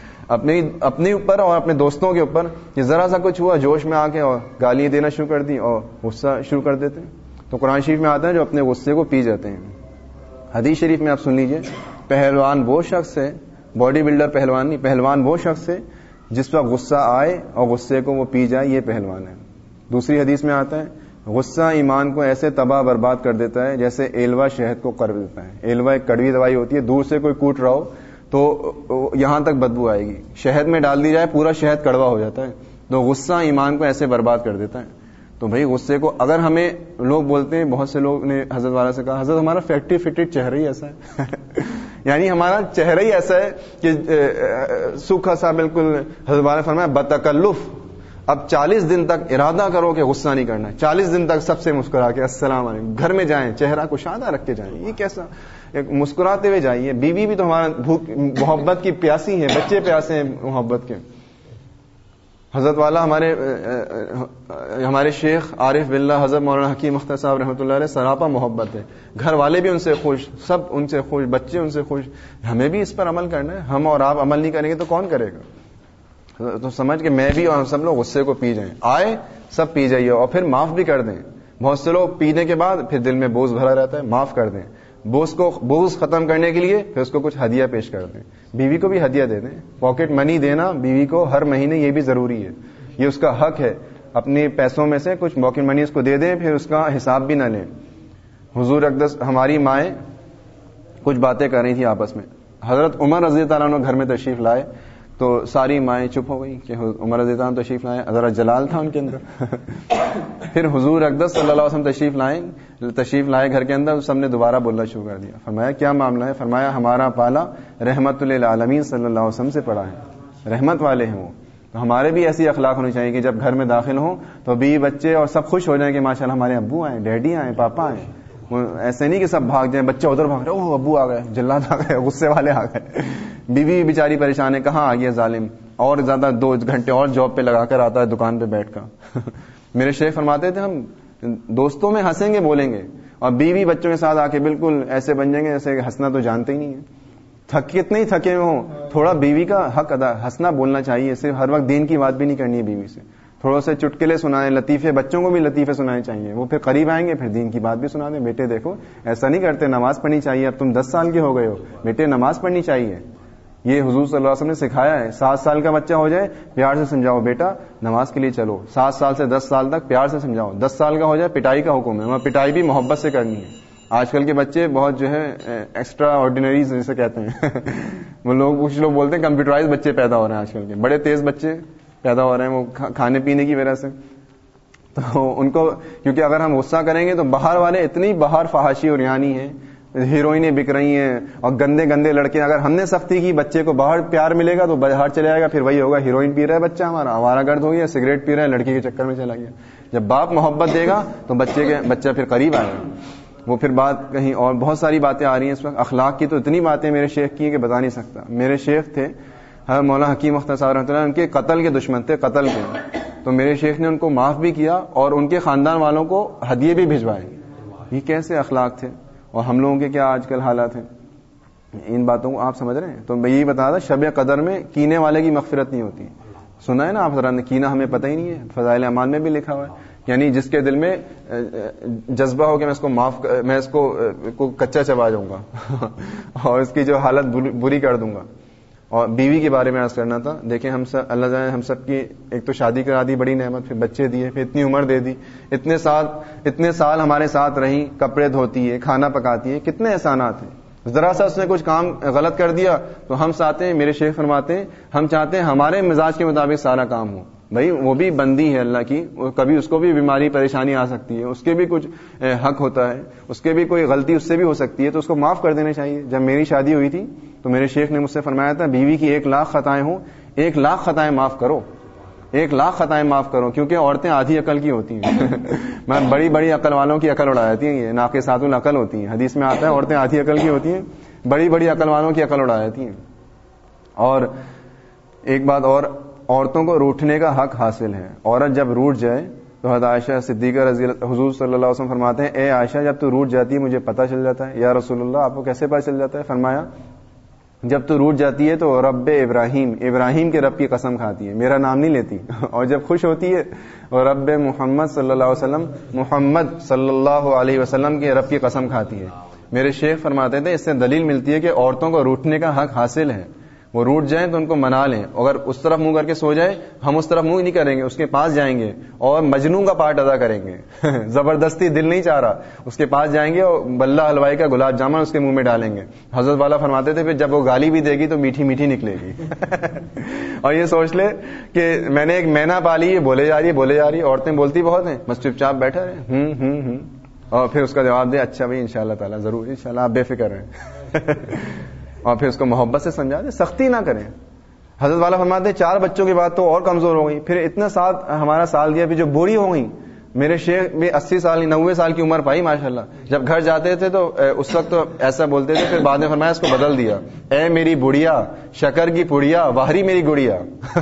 ہے اپنے اوپر اور اپنے دوستوں کے اوپر, کہ ذرا سا کچھ ہوا جوش میں آ کے اور گالیاں دینا شروع کر دی اور غصہ شروع کر دیتے ہیں. تو قرآن شریف میں آتا ہے جو اپنے غصے کو پی جاتے ہیں. حدیث شریف میں آپ سن لیجئے, پہلوان وہ شخص ہے, باڈی بلڈر پہلوان نہیں, پہلوان وہ شخص ہے جس وقت غصہ آئے اور غصے کو وہ پی جائے, یہ پہلوان ہے. دوسری حدیث میں آتا ہے, غصہ ایمان کو ایسے تباہ برباد کر دیتا ہے جیسے ایلوا شہد کو کر دیتا ہے. ایلوا ایک کڑوی دوائی ہوتی ہے, دور سے کوئی کوٹ رہا ہو تو یہاں تک بدبو آئے گی, شہد میں ڈال دی جائے پورا شہد کڑوا ہو جاتا ہے. تو غصہ ایمان کو ایسے برباد کر دیتا ہے. تو بھائی غصے کو, اگر ہمیں لوگ بولتے ہیں, بہت سے لوگ نے حضرت والا سے کہا, حضرت ہمارا فیکٹری فٹڈ چہرہ ہی ایسا ہے یعنی ہمارا چہرہ ہی ایسا ہے کہ سوکھا سا بالکل. حضرت والا نے فرمایا بتکلف, اب 40 دن تک ارادہ کرو کہ غصہ نہیں کرنا ہے. 40 دن تک سب سے مسکرا کے السلام علیکم, گھر میں جائیں چہرہ کشادہ رکھ کے جائیں. یہ کیسا, مسکراتے ہوئے جائیے. بیوی بھی تو ہمارا بھوک محبت کی پیاسی ہے, بچے پیاسے ہیں محبت کے. حضرت والا ہمارے شیخ عارف باللہ حضرت مولانا حکیم اختر صاحب رحمۃ اللہ علیہ, سراپا محبت ہے. گھر والے بھی ان سے خوش, سب ان سے خوش, بچے ان سے خوش. ہمیں بھی اس پر عمل کرنا ہے. ہم اور آپ عمل نہیں کریں گے تو کون کرے گا؟ تو سمجھ کے میں بھی اور سب لوگ غصے کو پی جائیں. آئے سب پی جائیے اور پھر معاف بھی کر دیں. بہت سے لوگ پینے کے بعد پھر دل میں بوجھ بھرا رہتا ہے, معاف کر دیں. بوجھ ختم کرنے کے لیے پھر اس کو کچھ ہدیہ پیش کر دیں. بیوی کو بھی ہدیہ دے دیں. پاکٹ منی دینا بیوی کو ہر مہینے یہ بھی ضروری ہے, یہ اس کا حق ہے. اپنے پیسوں میں سے کچھ پاکٹ منی اس کو دے دیں, پھر اس کا حساب بھی نہ لیں. حضور اقدس ہماری مائیں کچھ باتیں کر رہی تھی آپس میں. حضرت عمر رضی اللہ عنہ گھر میں تشریف لائے تو ساری مائیں چپ ہو گئی کہ عمر رضی اللہ عنہ تشریف لائے, ذرا جلال تھا ان کے اندر. پھر حضور اقدس صلی اللہ علیہ وسلم تشریف لائے گھر کے اندر, سب نے دوبارہ بولنا شروع کر دیا. فرمایا کیا معاملہ ہے؟ فرمایا ہمارا پالا رحمت للعالمین صلی اللہ علیہ وسلم سے پڑا ہے, رحمت والے ہیں وہ. تو ہمارے بھی ایسی اخلاق ہونی چاہیے کہ جب گھر میں داخل ہوں تو بیوی بچے اور سب خوش ہو جائیں کہ ماشاءاللہ ہمارے ابو آئے, ڈیڈی آئے, پاپا آئے. ایسے نہیں کہ سب بھاگ جائیں, بچے ادھر بھاگ رہے, اوہ ابو آ گئے, جلاد آ گئے, غصے والے آ گئے. بیوی بیچاری پریشان ہے, کہاں آ گیا ظالم, اور زیادہ 2 گھنٹے اور جاب پہ لگا کر آتا ہے دکان پہ بیٹھ کر. میرے شیخ فرماتے تھے ہم دوستوں میں ہنسیں گے بولیں گے, اور بیوی بچوں کے ساتھ آ کے بالکل ایسے بن جائیں گے جیسے ہنسنا تو جانتے ہی نہیں ہے. کتنے ہی تھکے ہوئے ہوں, تھوڑا بیوی کا حق ادا, ہنسنا بولنا چاہیے. صرف ہر وقت دین کی بات بھی نہیں کرنی ہے بیوی سے. تھوڑا سے چٹکلے سنائیں, لطیفے, بچوں کو بھی لطیفے سنانے چاہیے. وہ پھر قریب آئیں گے, پھر دین کی بات بھی سنا دیں. بیٹے دیکھو ایسا نہیں کرتے, نماز پڑھنی چاہیے, اب تم 10 سال کے ہو گئے ہو, بیٹے نماز پڑھنی چاہیے. یہ حضور صلی اللہ علیہ وسلم نے سکھایا ہے. 7 سال کا بچہ ہو جائے پیار سے سمجھاؤ, بیٹا نماز کے لیے چلو. 7 سال سے 10 سال تک پیار سے سمجھاؤ. 10 سال کا ہو جائے پٹائی کا حکم ہے, وہاں پٹائی بھی محبت سے کرنی ہے. آج کل کے بچے بہت جو ہے ایکسٹرا آرڈینریز جسے کہتے ہیں, وہ لوگ کچھ لوگ بولتے ہیں کمپیوٹرائز بچے پیدا ہو رہے ہیں آج کل کے, بڑے تیز بچے پیدا ہو رہے ہیں وہ کھانے پینے کی وجہ سے. تو ان کو, کیونکہ اگر ہم غصہ کریں گے تو باہر والے اتنی باہر فحاشی اور یعنی ہیں, ہیروئنیں بک رہی ہیں اور گندے گندے لڑکے. اگر ہم نے سختی کی, بچے کو باہر پیار ملے گا تو باہر چلے جائے گا, پھر وہی ہوگا ہیروئن پی رہا ہے بچہ ہمارا, آوارہ گرد ہو گیا, سگریٹ پی رہا ہے, لڑکی کے چکر میں چلا گیا. جب باپ محبت دے گا تو بچہ پھر قریب آئے گا. وہ پھر بات کہیں اور, بہت ساری باتیں آ رہی ہیں اس وقت. اخلاق کی تو اتنی باتیں میرے شیخ کی کہ بتا نہیں سکتا. میرے شیخ تھے حضرت مولانا حکیم اختر صاحب رحمۃ اللہ, ان کے قتل کے دشمن تھے, قتل کے. تو میرے شیخ نے ان کو معاف بھی کیا اور ان کے خاندان والوں کو ہدیے بھی بھجوائے. یہ کیسے اخلاق تھے, اور ہم لوگوں کے کیا آج کل حالات ہیں. ان باتوں کو آپ سمجھ رہے ہیں. تو میں یہی بتا تھا, شب قدر میں کینے والے کی مغفرت نہیں ہوتی. سنا ہے نا آپ ذرا, کینہ ہمیں پتہ ہی نہیں ہے, فضائل اعمال میں بھی لکھا ہوا ہے. یعنی جس کے دل میں جذبہ ہو کہ میں اس کو کچا چبا جاؤں گا اور اس کی جو حالت بری کر دوں گا. اور بیوی کے بارے میں عرض کرنا تھا. دیکھیں ہم سب, اللہ جانے ہم سب کی ایک تو شادی کرا دی, بڑی نعمت, پھر بچے دیے, پھر اتنی عمر دے دی, اتنے سال ہمارے ساتھ رہی, کپڑے دھوتی ہے, کھانا پکاتی ہے, کتنے احسانات ہیں. ذرا سا اس نے کچھ کام غلط کر دیا تو ہم چاہتے ہیں, میرے شیخ فرماتے ہیں, ہم چاہتے ہیں ہمارے مزاج کے مطابق سارا کام ہو. بھائی وہ بھی بندی ہے اللہ کی, کبھی اس کو بھی بیماری پریشانی آ سکتی ہے, اس کے بھی کچھ حق ہوتا ہے, اس کے بھی کوئی غلطی اس سے بھی ہو سکتی ہے, تو اس کو معاف کر دینا چاہیے. جب میری شادی ہوئی تھی تو میرے شیخ نے مجھ سے فرمایا تھا, بیوی کی 1,00,000 خطائیں ہوں, 1,00,000 خطائیں معاف کرو, 1,00,000 خطائیں معاف کرو, کیونکہ عورتیں آدھی عقل کی ہوتی ہیں. میں بڑی بڑی عقل والوں کی عقل اڑا جاتی ہیں, یہ ناقصات العقل ہوتی ہیں. حدیث میں آتا ہے عورتیں آدھی عقل کی ہوتی ہیں, بڑی بڑی عقل والوں کی عقل اڑا جاتی ہیں. اور ایک بات اور, عورتوں کو روٹنے کا حق حاصل ہے. عورت جب روٹ جائے تو حضرت عائشہ صدیقہ رضی اللہ, حضور صلی اللہ علیہ وسلم فرماتے ہیں, اے عائشہ جب تو روٹ جاتی ہے مجھے پتہ چل جاتا ہے. یا رسول اللہ آپ کو کیسے پتہ چل جاتا ہے؟ فرمایا جب تو روٹ جاتی ہے تو رب ابراہیم کے رب کی قسم کھاتی ہے, میرا نام نہیں لیتی. اور جب خوش ہوتی ہے اور رب محمد صلی اللہ علیہ وسلم, محمد صلی اللہ علیہ وسلم کے رب کی قسم کھاتی ہے. میرے شیخ فرماتے تھے اس سے دلیل ملتی ہے کہ عورتوں کو روٹنے کا حق حاصل ہے. وہ روٹ جائیں تو ان کو منا لیں. اگر اس طرف منہ کر کے سو جائے, ہم اس طرف منہ نہیں کریں گے, اس کے پاس جائیں گے اور مجنون کا پارٹ ادا کریں گے. زبردستی دل نہیں چاہ رہا, اس کے پاس جائیں گے اور بلہ حلوائی کا گلاب جامن اس کے منہ میں ڈالیں گے. حضرت والا فرماتے تھے پھر جب وہ گالی بھی دے گی تو میٹھی میٹھی نکلے گی. اور یہ سوچ لے کہ میں نے ایک مینا پالی ہے, بولے جا رہی. عورتیں بولتی بہت ہیں, بس چپ چاپ بیٹھا رہے, اور پھر اس کا جواب دے اچھا بھائی انشاءاللہ تعالیٰ ضرور, انشاءاللہ آپ بے فکر رہیں. اور پھر اس کو محبت سے سمجھا دیں, سختی نہ کریں. حضرت والا فرماتے ہیں 4 بچوں کے بعد تو اور کمزور ہو گئی, پھر اتنا ساتھ ہمارا سال دیا, پھر جو بوڑھی ہو گئی. میرے شیخ بھی 80 سال 90 سال کی عمر پائی ماشاءاللہ. جب گھر جاتے تھے تو اس وقت تو ایسا بولتے تھے, پھر بعد میں فرمایا اس کو بدل دیا, اے میری بڑھیا شکر کی پڑیا واہری میری گڑیا.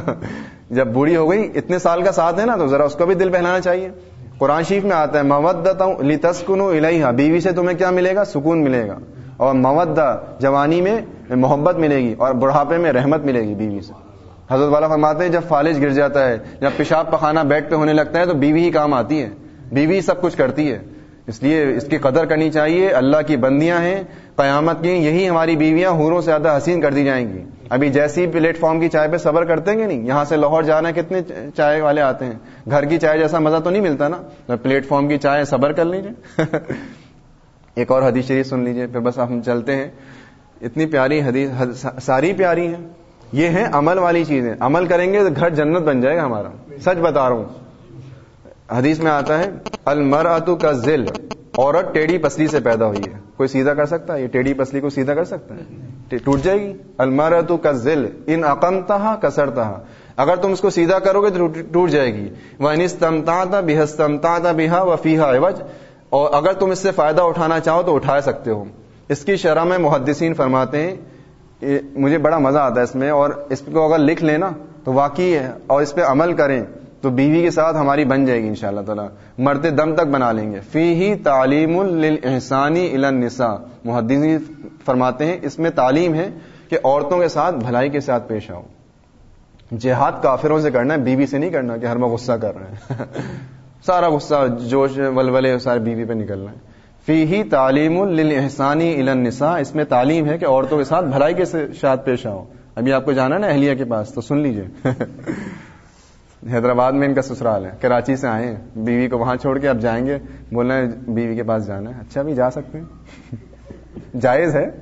جب بوڑھی ہو گئی, اتنے سال کا ساتھ ہے نا, تو ذرا اس کو بھی دل بہلانا چاہیے. قرآن شریف میں آتا ہے مودۃ لتسکنوا الیہا, بیوی سے تمہیں کیا ملے گا؟ سکون ملے گا. اور مودہ جوانی میں محبت ملے گی, اور بڑھاپے میں رحمت ملے گی بیوی سے. حضرت والا فرماتے ہیں جب فالج گر جاتا ہے, جب پیشاب پخانہ بیڈ پہ ہونے لگتا ہے تو بیوی ہی کام آتی ہے, بیوی سب کچھ کرتی ہے. اس لیے اس کی قدر کرنی چاہیے. اللہ کی بندیاں ہیں قیامت کی, یہی ہماری بیویاں حوروں سے زیادہ حسین کر دی جائیں گی. ابھی جیسی پلیٹ فارم کی چائے پہ صبر کرتے ہیں نہیں, یہاں سے لاہور جانا ہے کتنے چائے والے آتے ہیں, گھر کی چائے جیسا مزہ تو نہیں ملتا نا, پلیٹ فارم کی چائے صبر کر لیجیے. ایک اور حدیث شریف سن لیجئے، پھر بس ہم چلتے ہیں. اتنی پیاری حدیث، ساری پیاری ہیں. یہ ہیں عمل والی چیزیں، عمل کریں گے تو گھر جنت بن جائے گا ہمارا. سچ بتا رہا ہوں. حدیث میں آتا ہے المرأۃ کالظل، عورت ٹیڑھی پسلی سے پیدا ہوئی ہے. کوئی سیدھا کر سکتا ہے؟ یہ ٹیڑھی پسلی کو سیدھا کر سکتا ہے؟ ٹوٹ جائے گی. المرأۃ کالظل ان اقمتها کسرتها، اگر تم اس کو سیدھا کرو گے تو ٹوٹ جائے گی. وان استمتعت بها استمتعت بها وفيها عوج، اور اگر تم اس سے فائدہ اٹھانا چاہو تو اٹھا سکتے ہو. اس کی شرح میں محدثین فرماتے ہیں، مجھے بڑا مزہ آتا ہے اس میں، اور اس کو اگر لکھ لینا تو واقعی ہے اور اس پہ عمل کریں تو بیوی کے ساتھ ہماری بن جائے گی انشاءاللہ تعالی، مرتے دم تک بنا لیں گے. فیہ تعلیم للاحسان الی النساء، محدثین فرماتے ہیں اس میں تعلیم ہے کہ عورتوں کے ساتھ بھلائی کے ساتھ پیش آؤ. جہاد کافروں سے کرنا ہے، بیوی سے نہیں کرنا کہ ہر وقت غصہ کر رہے ہیں. سارا غصہ جوش ولولے سارے بیوی پہ نکلنا ہے. فیہ تعلیم للاحسان الی النساء، اس میں تعلیم ہے کہ عورتوں کے ساتھ بھلائی کے ساتھ پیش آؤ. ابھی آپ کو جانا نا اہلیہ کے پاس تو سن لیجئے. حیدرآباد میں ان کا سسرال ہے، کراچی سے آئے ہیں، بیوی کو وہاں چھوڑ کے اب جائیں گے، بولنا ہے بیوی کے پاس جانا ہے. اچھا بھی جا سکتے ہیں، جائز ہے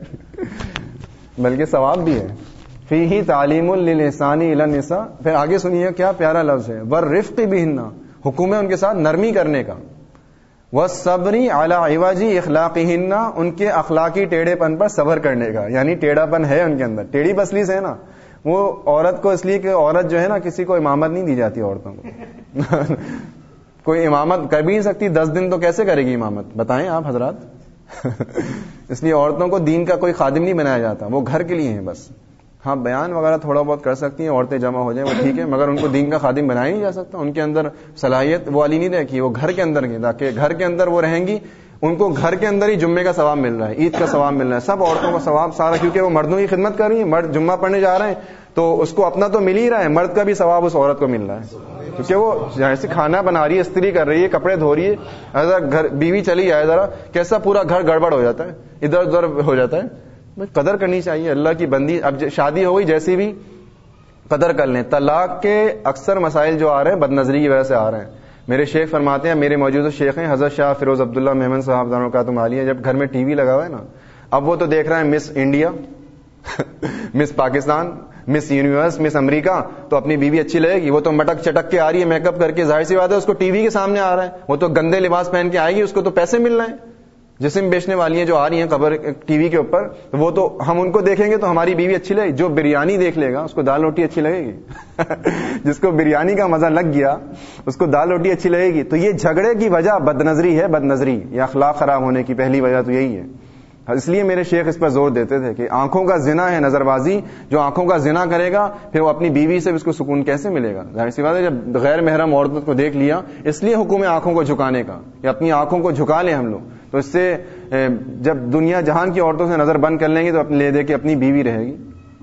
بلکہ ثواب بھی ہے. فیہ تعلیم للاحسان الی النساء. پھر آگے سنیے کیا پیارا لفظ ہے، والرفق بہن، حکم ہے ان کے ساتھ نرمی کرنے کا. والصبر علی عوج اخلاقہن، ان کے اخلاقی ٹیڑھے پن پر صبر کرنے کا. یعنی ٹیڑھا پن ہے ان کے اندر، ٹیڑھی پسلی سے ہے نا. وہ عورت کو اس لیے کہ عورت جو ہے نا، کسی کو امامت نہیں دی جاتی عورتوں کو. کوئی امامت کر بھی نہیں سکتی 10 دن، تو کیسے کرے گی امامت؟ بتائیں آپ حضرات. اس لیے عورتوں کو دین کا کوئی خادم نہیں بنایا جاتا، وہ گھر کے لیے ہیں بس. ہاں بیان وغیرہ تھوڑا بہت کر سکتی ہیں، عورتیں جمع ہو جائیں وہ ٹھیک ہے، مگر ان کو دین کا خادم بنایا نہیں جا سکتا. ان کے اندر صلاحیت وہ والی نہیں رکھی، وہ گھر کے اندر گئی تاکہ گھر کے اندر وہ رہیں گی. ان کو گھر کے اندر ہی جمعے کا ثواب مل رہا ہے، عید کا ظواب مل رہا ہے، سب عورتوں کا ثواب سارا، کیونکہ وہ مردوں کی خدمت کر رہی ہیں. مرد جمعہ پڑھنے جا رہے ہیں تو اس کو اپنا تو مل ہی رہا ہے، مرد کا بھی ثواب اس عورت کو مل رہا ہے، کیونکہ وہ جیسے کھانا بنا رہی ہے، استری کر رہی ہے، کپڑے دھو رہی ہے. ایسا گھر بیوی چلی جائے ذرا، کیسا پورا گھر گڑبڑ ہو جاتا ہے، ادھر ادھر ہو جاتا ہے. قدر کرنی چاہیے اللہ کی بندی. اب شادی ہو گئی جیسی بھی قدر کر لیں. طلاق کے اکثر مسائل جو آ رہے ہیں بد نظری کی وجہ سے آ رہے ہیں. میرے شیخ فرماتے ہیں، میرے موجودہ شیخ ہیں حضرت شاہ فیروز عبداللہ محمد صاحب دانوں کا تم عالیہ، جب گھر میں ٹی وی لگا ہوا ہے نا، اب وہ تو دیکھ رہے ہیں Miss India, Miss Pakistan, Miss Universe, Miss امریکہ، تو اپنی بیوی اچھی لگے گی. وہ تو مٹک چٹک کے آ رہی ہے میک اپ کر کے، ظاہر سی بات ہے اس کو ٹی وی کے سامنے آ رہا ہے. وہ تو گندے لباس پہن کے آئے گی، اس کو تو پیسے مل رہے ہیں. جسم بیچنے والی ہیں جو آ رہی ہیں خبر ٹی وی کے اوپر، وہ تو ہم ان کو دیکھیں گے تو ہماری بیوی اچھی لگے گی. جو بریانی دیکھ لے گا اس کو دال روٹی اچھی لگے گی. جس کو بریانی کا مزہ لگ گیا اس کو دال روٹی اچھی لگے گی. تو یہ جھگڑے کی وجہ بد نظری ہے، بد نظری یا اخلاق خراب ہونے کی پہلی وجہ تو یہی ہے. اس لیے میرے شیخ اس پر زور دیتے تھے کہ آنکھوں کا زنا ہے نظر بازی، جو آنکھوں کا زنا کرے گا پھر وہ اپنی بیوی سے اس کو سکون کیسے ملے گا؟ ظاہر سی بات ہے جب غیر محرم عورتوں کو دیکھ لیا، اس لیے حکم ہے آنکھوں کو جھکانے کا، یا اپنی آنکھوں کو جھکا لیں ہم لوگ. تو اس سے جب دنیا جہان کی عورتوں سے نظر بند کر لیں گے تو لے دے کے اپنی بیوی رہے گی.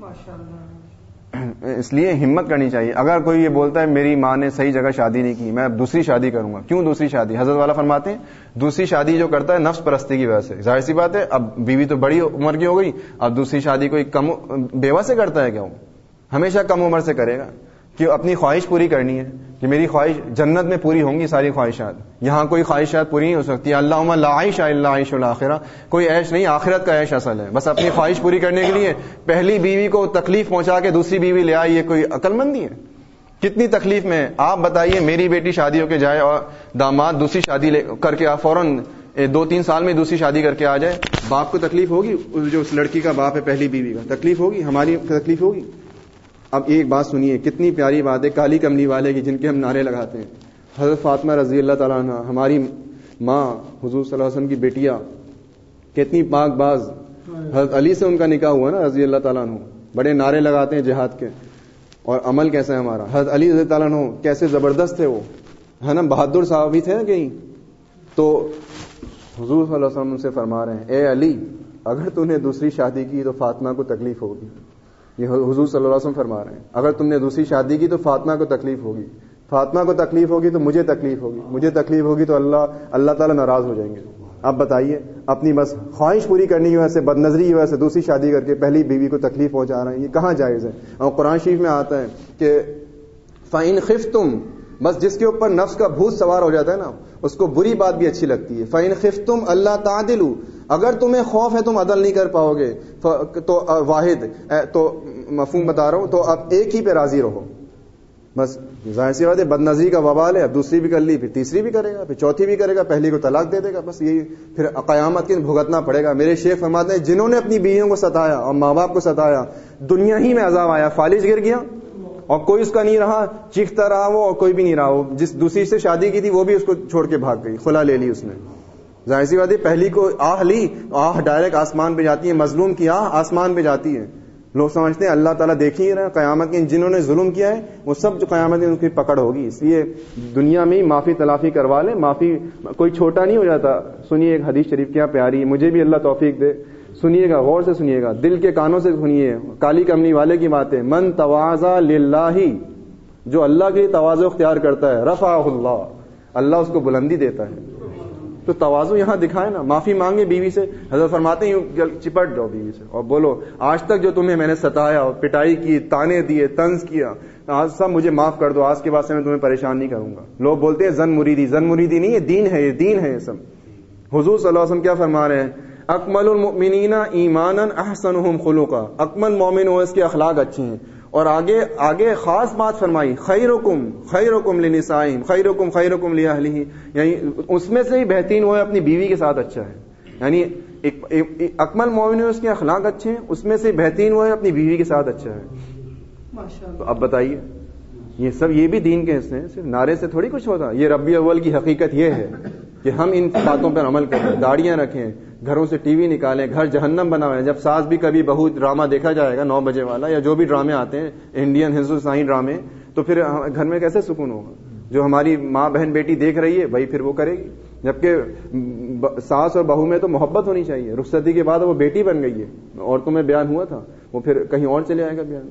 اس لیے ہمت کرنی چاہیے. اگر کوئی یہ بولتا ہے میری ماں نے صحیح جگہ شادی نہیں کی، میں اب دوسری شادی کروں گا، کیوں دوسری شادی؟ حضرت والا فرماتے ہیں دوسری شادی جو کرتا ہے نفس پرستی کی وجہ سے. ظاہر سی بات ہے اب بیوی تو بڑی عمر کی ہو گئی، اب دوسری شادی کوئی کم بیوہ سے کرتا ہے کیا؟ وہ ہمیشہ کم عمر سے کرے گا کہ اپنی خواہش پوری کرنی ہے کہ میری خواہش جنت میں پوری ہوں گی ساری خواہشات، یہاں کوئی خواہشات پوری نہیں ہو سکتی. اللہم لا عیش الا عیش الاخرہ، کوئی عیش نہیں، آخرت کا عیش اصل ہے. بس اپنی خواہش پوری کرنے کے لیے پہلی بیوی کو تکلیف پہنچا کے دوسری بیوی لے آئی، یہ کوئی عقل مندی ہے؟ کتنی تکلیف میں آپ بتائیے. میری بیٹی شادی ہو کے جائے اور داماد دوسری شادی کر کے فوراً 2-3 سال میں دوسری شادی کر کے آ جائے، باپ کو تکلیف ہوگی؟ جو اس لڑکی کا باپ ہے پہلی بیوی کا تکلیف ہوگی، ہماری تکلیف ہوگی. اب ایک بات سنیے، کتنی پیاری بات ہے کالی کملی والے کی جن کے ہم نعرے لگاتے ہیں. حضرت فاطمہ رضی اللہ تعالیٰ عنہ، ہماری ماں، حضور صلی اللہ علیہ وسلم کی بیٹیاں، کتنی پاک باز. حضرت علی سے ان کا نکاح ہوا نا رضی اللہ تعالیٰ عنہ. بڑے نعرے لگاتے ہیں جہاد کے، اور عمل کیسا ہے ہمارا. حضرت علی رضی اللہ تعالیٰ عنہ کیسے زبردست تھے، وہ ہے نا، بہادر صاحب بھی تھے نا کہیں. تو حضور صلی اللہ علیہ وسلم سے فرما رہے ہیں اے علی، اگر تم نے دوسری شادی کی تو فاطمہ کو تکلیف ہوگی. یہ حضور صلی اللہ علیہ وسلم فرما رہے ہیں اگر تم نے دوسری شادی کی تو فاطمہ کو تکلیف ہوگی، فاطمہ کو تکلیف ہوگی تو مجھے تکلیف ہوگی، مجھے تکلیف ہوگی تو اللہ تعالیٰ ناراض ہو جائیں گے. اب بتائیے، اپنی بس خواہش پوری کرنے کی وجہ سے، بد نظری کی وجہ سے دوسری شادی کر کے پہلی بیوی کو تکلیف پہنچا رہے ہیں، یہ کہاں جائز ہے؟ اور قرآن شریف میں آتا ہے کہ فَإِنْ خِفْتُمْ، بس جس کے اوپر نفس کا بھوت سوار ہو جاتا ہے نا، اس کو بری بات بھی اچھی لگتی ہے. فَإِنْ خِفْتُمْ أَلَّا تَعْدِلُوا، اگر تمہیں خوف ہے تم عدل نہیں کر پاؤ گے تو واحد تو مفہوم بتا رہا ہوں، تو اب ایک ہی پہ راضی رہو بس. ظاہر سی بات ہے بد نظری کا وبال ہے، اب دوسری بھی کر لی، پھر تیسری بھی کرے گا، پھر چوتھی بھی کرے گا، پہلی کو طلاق دے دے گا، بس یہی پھر قیامت کے بھگتنا پڑے گا. میرے شیخ فرماتے ہیں جنہوں نے اپنی بیویوں کو ستایا اور ماں باپ کو ستایا، دنیا ہی میں عذاب آیا، فالج گر گیا اور کوئی اس کا نہیں رہا، چیختا رہا وہ اور کوئی بھی نہیں رہا. وہ جس دوسری سے شادی کی تھی وہ بھی اس کو چھوڑ کے بھاگ گئی، خلا لے لی اس نے. ظاہر سی بات ہے پہلی کو آہ لی، آہ ڈائریکٹ آسمان پہ جاتی ہے، مظلوم کی آہ آسمان پہ جاتی ہے. لوگ سمجھتے ہیں اللہ تعالیٰ دیکھ ہی رہا، قیامت کے جنہوں نے ظلم کیا ہے وہ سب جو قیامت میں ان کی پکڑ ہوگی. اس لیے دنیا میں ہی معافی تلافی کروا لیں، معافی کوئی چھوٹا نہیں ہو جاتا. سنیے ایک حدیث شریف کیا پیاری، مجھے بھی اللہ توفیق دے، سنیے گا غور سے سنیے گا، دل کے کانوں سے سنیے. کالی کمنی والے کی باتیں، من تواضع للہ، جو اللہ کے تواضع اختیار کرتا ہے رفعہ اللہ، اللہ اس کو بلندی دیتا ہے. تو تواضع یہاں دکھائے نا، معافی مانگے بیوی سے. حضرت فرماتے ہیں چپٹ جاؤ بیوی سے اور بولو آج تک جو تمہیں میں نے ستایا اور پٹائی کی، تانے دیے، طنز کیا، آج سب مجھے معاف کر دو، آج کے بعد سے میں تمہیں پریشان نہیں کروں گا. لوگ بولتے ہیں زن مریدی، زن مریدی نہیں، یہ دین ہے، یہ دین ہے یہ سب. حضور صلی اللہ علیہ وسلم کیا فرما رہے ہیں؟ اکمل المؤمنین ایمانا احسنہم خلقا، اکمل مومن ہو اس کے اخلاق اچھے ہیں. اور آگے خاص بات فرمائی، خیرکم لنسائہم خیرکم خیرکم لأہلہ، یعنی اس میں سے ہی بہترین وہ ہے اپنی بیوی کے ساتھ اچھا ہے. یعنی اکمل مومن ہو اس کے اخلاق اچھے ہیں، اس میں سے بہترین وہ ہے اپنی بیوی کے ساتھ اچھا ہے. تو اب بتائیے یہ بھی دین کے حصے ہیں، صرف نعرے سے تھوڑی کچھ ہوتا. یہ ربیع اول کی حقیقت یہ ہے کہ ہم ان باتوں پر عمل کریں، داڑیاں رکھیں، گھروں سے ٹی وی نکالیں، گھر جہنم بنا ہوا ہے. جب ساس بھی کبھی بہو ڈرامہ دیکھا جائے گا 9 بجے والا یا جو بھی ڈرامے آتے ہیں انڈین ہندوستانی ڈرامے، تو پھر گھر میں کیسے سکون ہوگا؟ جو ہماری ماں بہن بیٹی دیکھ رہی ہے وہی پھر وہ کرے گی. جبکہ ساس اور بہو میں تو محبت ہونی چاہیے. رخصتی کے بعد وہ بیٹی بن گئی ہے، عورتوں میں بیان ہوا تھا، وہ پھر کہیں اور چلے آئے گا بیان.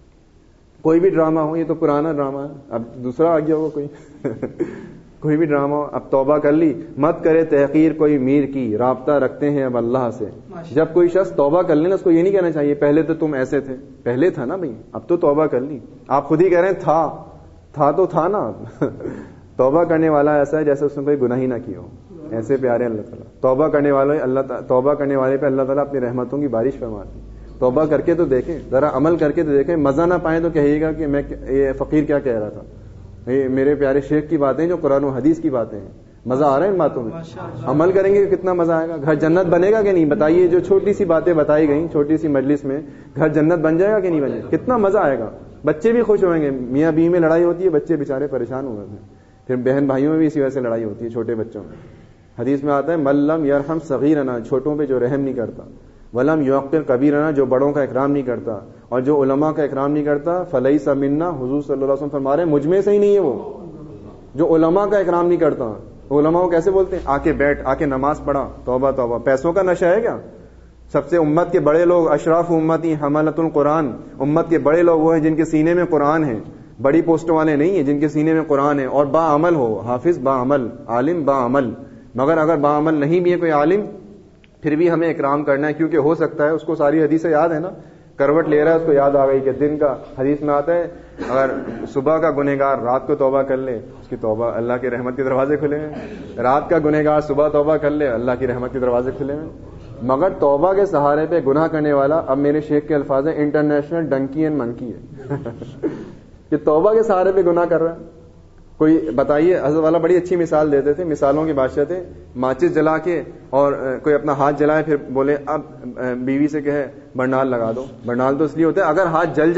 کوئی بھی ڈرامہ ہو، یہ تو پرانا ڈرامہ ہے، اب دوسرا آ گیا ہوگا کوئی بھی ڈرامہ ہو. اب توبہ کر لی، مت کرے تحقیر کوئی میر کی، رابطہ رکھتے ہیں اب اللہ سے. جب کوئی شخص توبہ کر لے نا، اس کو یہ نہیں کہنا چاہیے پہلے تو تم ایسے تھے، پہلے تھا نا بھائی، اب تو توبہ کر لی. آپ خود ہی کہہ رہے ہیں تھا تو تھا نا. توبہ کرنے والا ایسا ہے جیسے اس نے کوئی گناہ ہی نہ کیا ہو، ایسے پیارے اللہ تعالیٰ. توبہ کرنے والے پہ اللہ تعالیٰ اپنی رحمتوں کی بارش فرماتے ہیں. توبہ کر کے تو دیکھیں، ذرا عمل کر کے تو دیکھیں. مزہ نہ پائیں تو کہیے گا کہ میں یہ فقیر کیا کہہ رہا تھا. یہ میرے پیارے شیخ کی باتیں جو قرآن و حدیث کی باتیں ہیں، مزہ آ رہا ہے ان باتوں میں. عمل کریں گے کتنا مزہ آئے گا. گھر جنت بنے گا کہ نہیں بتائیے. جو چھوٹی سی باتیں بتائی گئیں چھوٹی سی مجلس میں، گھر جنت بن جائے گا کہ نہیں بنے گا؟ کتنا مزہ آئے گا. بچے بھی خوش ہوئیں گے. میاں بیوی میں لڑائی ہوتی ہے، بچے بےچارے پریشان ہوئے ہیں. پھر بہن بھائیوں میں بھی اسی وجہ سے لڑائی ہوتی ہے، چھوٹے بچوں میں. حدیث میں آتا ہے ملم یرحم صغیرنا، چھوٹوں پہ جو رحم نہیں کرتا، ولم یوقر کبیرنا، جو بڑوں کا اکرام نہیں کرتا، اور جو علماء کا اکرام نہیں کرتا، فلیس منا. حضور صلی اللہ علیہ وسلم فرما رہے ہیں مجھ میں سے ہی نہیں ہے وہ جو علماء کا اکرام نہیں کرتا. علماء کو کیسے بولتے ہیں؟ آ کے بیٹھ، آ کے نماز پڑھا. توبہ توبہ، پیسوں کا نشہ ہے کیا؟ سب سے امت کے بڑے لوگ، اشراف امتی حملۃ القرآن، امت کے بڑے لوگ وہ ہیں جن کے سینے میں قرآن ہے. بڑی پوسٹوں والے نہیں ہیں، جن کے سینے میں قرآن ہے اور با عمل ہو. حافظ با عمل، عالم با عمل. مگر اگر با عمل نہیں بھی ہے کوئی عالم، پھر بھی ہمیں اکرام کرنا ہے، کیونکہ ہو سکتا ہے اس کو ساری حدیثیں یاد ہے نا، کروٹ لے رہا ہے اس کو یاد آ گئی کہ دن کا حدیث میں آتا ہے اگر صبح کا گنہگار رات کو توبہ کر لے، اس کی توبہ اللہ کے رحمت کے دروازے کھلے ہیں. رات کا گنہگار صبح توبہ کر لے، اللہ کی رحمت کے دروازے کھلے ہیں. مگر توبہ کے سہارے پہ گناہ کرنے والا، اب میرے شیخ کے الفاظ ہیں، انٹرنیشنل ڈنکی اینڈ منکی ہے کہ توبہ کے سہارے پہ گناہ کر رہا ہے. کوئی بتائیے، حضرت والا بڑی اچھی مثال دیتے تھے، مثالوں کے بادشاہ تھے. ماچس جلا کے اور کوئی اپنا ہاتھ جلائے، پھر بولے اب بیوی سے کہے برنال لگا دو. برنال تو اس لیے ہوتا ہے اگر ہاتھ جل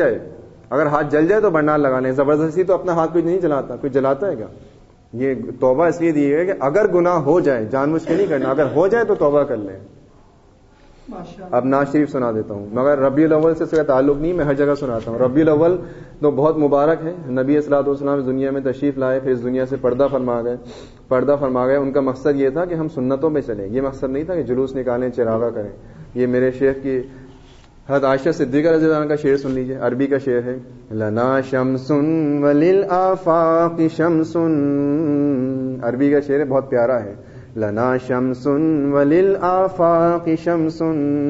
جائے تو برنال لگا لیں. زبردستی تو اپنا ہاتھ کوئی نہیں جلاتا. کوئی جلاتا ہے کیا؟ یہ توبہ اس لیے دی ہے کہ اگر گناہ ہو جائے، جان بوجھ کے نہیں کرنا، اگر ہو جائے تو توبہ کر لیں. اب ناز شریف سنا دیتا ہوں، مگر ربیع الاول سے اس کا تعلق نہیں، میں ہر جگہ سناتا ہوں. ربیع الاول تو بہت مبارک ہے. نبی الصلوۃ والسلام اس دنیا میں تشریف لائے، پھر اس دنیا سے پردہ فرما گئے. ان کا مقصد یہ تھا کہ ہم سنتوں پہ چلیں. یہ مقصد نہیں تھا کہ جلوس نکالیں، چراغا کریں. یہ میرے شیخ کی حضرت عائشہ صدیقہ رضی اللہ عنہا کا شعر سن لیجئے. عربی کا شعر ہے، لنا شمس وللآفاق شمس. عربی کا شعر ہے، بہت پیارا ہے. لنا شمس وللآفاق شمس،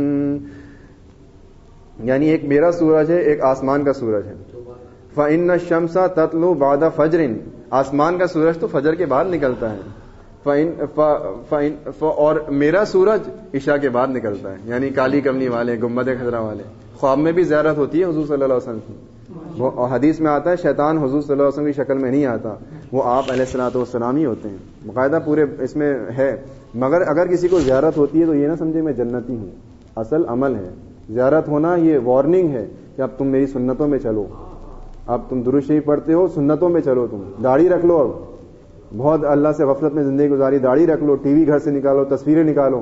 یعنی ایک میرا سورج ہے، ایک آسمان کا سورج ہے. فإن الشمس تطلع بعد فجر، آسمان کا سورج تو فجر کے بعد نکلتا ہے. اور میرا سورج عشاء کے بعد نکلتا ہے، یعنی کالی کمنی والے، گنبد خضرا والے. خواب میں بھی زیارت ہوتی ہے حضور صلی اللہ علیہ وسلم کی. وہ حدیث میں آتا ہے شیطان حضور صلی اللہ علیہ وسلم کی شکل میں نہیں آتا، وہ آپ علیہ الصلوۃ والسلام ہی ہوتے ہیں. باقاعدہ پورے اس میں ہے. مگر اگر کسی کو زیارت ہوتی ہے تو یہ نہ سمجھے میں جنتی ہوں، اصل عمل ہے. زیارت ہونا یہ وارننگ ہے کہ اب تم میری سنتوں میں چلو، اب تم درود شریف پڑھتے ہو، سنتوں میں چلو، تم داڑھی رکھ لو، اب بہت اللہ سے غفلت میں زندگی گزاری، داڑھی رکھ لو، ٹی وی گھر سے نکالو، تصویریں نکالو.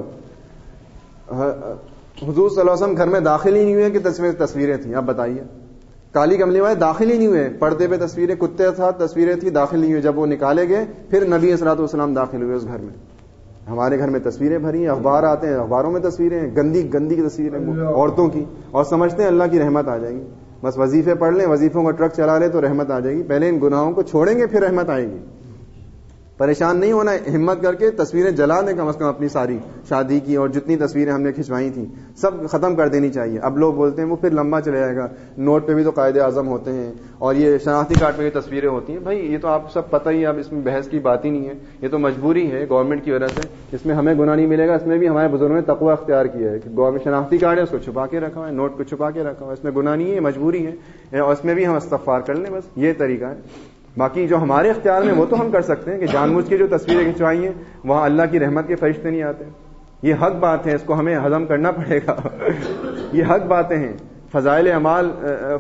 حضور صلی اللہ علیہ وسلم گھر میں داخل ہی نہیں ہوئے کہ تصویریں تھیں. اب بتائیے، کالی کملی والے داخل ہی نہیں ہوئے، پردے پہ تصویریں، کتے کے ساتھ تصویریں تھیں، داخل نہیں ہوئے. جب وہ نکالے گئے پھر نبی صلی اللہ علیہ وسلم داخل ہوئے اس گھر میں. ہمارے گھر میں تصویریں بھری ہیں، اخبار آتے ہیں، اخباروں میں تصویریں ہیں، گندی گندی کی تصویریں عورتوں کی، اور سمجھتے ہیں اللہ کی رحمت آ جائے گی. بس وظیفے پڑھ لیں، وظیفوں کا ٹرک چلا لیں تو رحمت آ جائے گی. پہلے ان گناہوں کو چھوڑیں گے پھر رحمت آئے گی. پریشان نہیں ہونا، ہمت کر کے تصویریں جلا دیں کم از کم اپنی ساری شادی کی، اور جتنی تصویریں ہم نے کھنچوائی تھیں سب ختم کر دینی چاہیے. اب لوگ بولتے ہیں وہ پھر لمبا چلے جائے گا، نوٹ پہ بھی تو قائد اعظم ہوتے ہیں اور یہ شناختی کارڈ پہ بھی تصویریں ہوتی ہیں. بھائی یہ تو آپ سب پتہ ہی ہے، اب اس میں بحث کی بات ہی نہیں ہے، یہ تو مجبوری ہے گورنمنٹ کی وجہ سے. اس میں ہمیں گناہ نہیں ملے گا، اس میں بھی ہمارے بزرگوں نے تقوی اختیار کیا ہے کہ گورنمنٹ شناختی کارڈ ہے اس کو چھپا کے رکھا ہوا ہے، نوٹ کو چھپا کے رکھا ہوا ہے، اس میں گناہ نہیں ہے، مجبوری ہے، اور اس میں بھی ہم استغفار کر لیں، بس یہ طریقہ ہے. باقی جو ہمارے اختیار میں وہ تو ہم کر سکتے ہیں کہ جان بوجھ کے جو تصویریں کھنچوائی ہیں وہاں اللہ کی رحمت کے فرشتے نہیں آتے. یہ حق بات ہے، اس کو ہمیں ہضم کرنا پڑے گا. یہ حق باتیں ہیں. فضائل اعمال،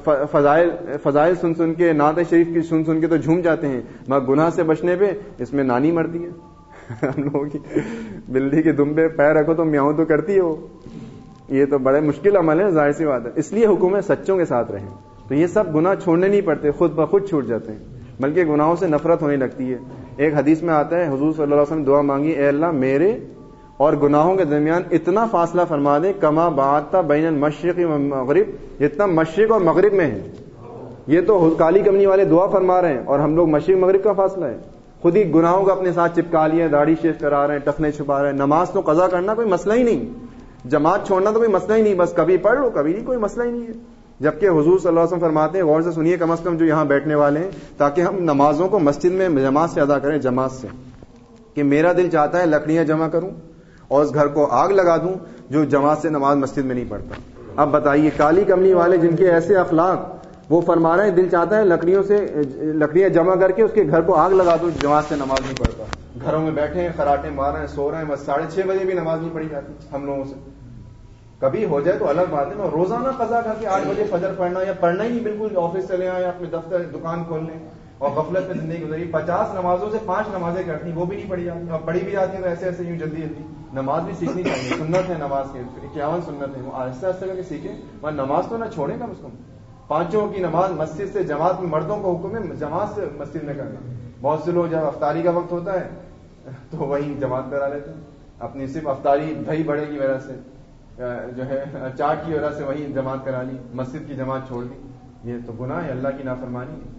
فضائل سن کے، نعت شریف کی سن کے تو جھوم جاتے ہیں، مگر گناہ سے بچنے پہ اس میں نانی مرتی ہے. ہم لوگوں کی بلی کے دم پہ پیر رکھو تو میاؤں تو کرتی ہے وہ. یہ تو بڑے مشکل عمل ہے، ظاہر سی بات ہے. اس لیے حکم ہے سچوں کے ساتھ رہیں. تو یہ سب گناہ چھوڑنے نہیں پڑتے، خود بخود چھوٹ جاتے ہیں، بلکہ گناہوں سے نفرت ہونے لگتی ہے. ایک حدیث میں آتا ہے حضور صلی اللہ علیہ وسلم دعا مانگی، اے اللہ میرے اور گناہوں کے درمیان اتنا فاصلہ فرما دے کما بعدتا بین المشرق والمغرب، جتنا مشرق اور مغرب میں ہے. یہ تو کالی کمنی والے دعا فرما رہے ہیں اور ہم لوگ مشرق مغرب کا فاصلہ ہے. خود ہی گناہوں کو اپنے ساتھ چپکا لیا، داڑھی شیف کرا رہے ہیں، ٹخنے چھپا رہے ہیں. نماز تو قضا کرنا کوئی مسئلہ ہی نہیں، جماعت چھوڑنا تو کوئی مسئلہ ہی نہیں، بس کبھی پڑھ لو کبھی نہیں، کوئی مسئلہ ہی نہیں ہے. جبکہ حضور صلی اللہ علیہ وسلم فرماتے ہیں، غور سے سنیے کم از کم جو یہاں بیٹھنے والے ہیں، تاکہ ہم نمازوں کو مسجد میں جماعت سے ادا کریں، جماعت سے. کہ میرا دل چاہتا ہے لکڑیاں جمع کروں اور اس گھر کو آگ لگا دوں جو جماعت سے نماز مسجد میں نہیں پڑھتا. اب بتائیے کالی کمنی والے جن کے ایسے اخلاق، وہ فرما رہے ہیں دل چاہتا ہے لکڑیاں جمع کر کے اس کے گھر کو آگ لگا دوں، جماعت سے نماز نہیں پڑھتا. گھروں میں بیٹھے ہیں، خراٹے مار رہے ہیں، سو رہے ہیں، بس 6:30 بجے بھی نماز نہیں پڑھی جاتی ہم لوگوں سے. کبھی ہو جائے تو الگ بات ہے نا، روزانہ قضا کر کے 8 بجے فجر پڑھنا، یا پڑھنا ہی نہیں، بالکل آفس چلے آئے، اپنے دفتر دکان کھول لیں اور غفلت میں زندگی گزاری. 50 نمازوں سے 5 نمازیں کرتی وہ بھی نہیں پڑھی جاتی، اور پڑھی بھی جاتی ہیں تو ایسے ایسے یوں جلدی جلدی. نماز بھی سیکھنی چاہیے، سنت ہے نماز کی، 51 سنت ہے، وہ آہستہ آہستہ کر کے سیکھیں، اور نماز تو نہ چھوڑیں کم از کم. 5 کی نماز مسجد سے جماعت میں، مردوں کو حکم ہے جماعت سے مسجد میں کرنا. بہت سے لوگ جب افطاری کا وقت ہوتا ہے تو وہی جماعت کرا لیتے ہیں، اپنی صرف افطاری دہی بڑے کی وجہ سے، جو ہے چاٹ کی وجہ سے وہی جماعت کرا لی، مسجد کی جماعت چھوڑ دی. یہ تو گناہ ہے، اللہ کی نافرمانی ہے.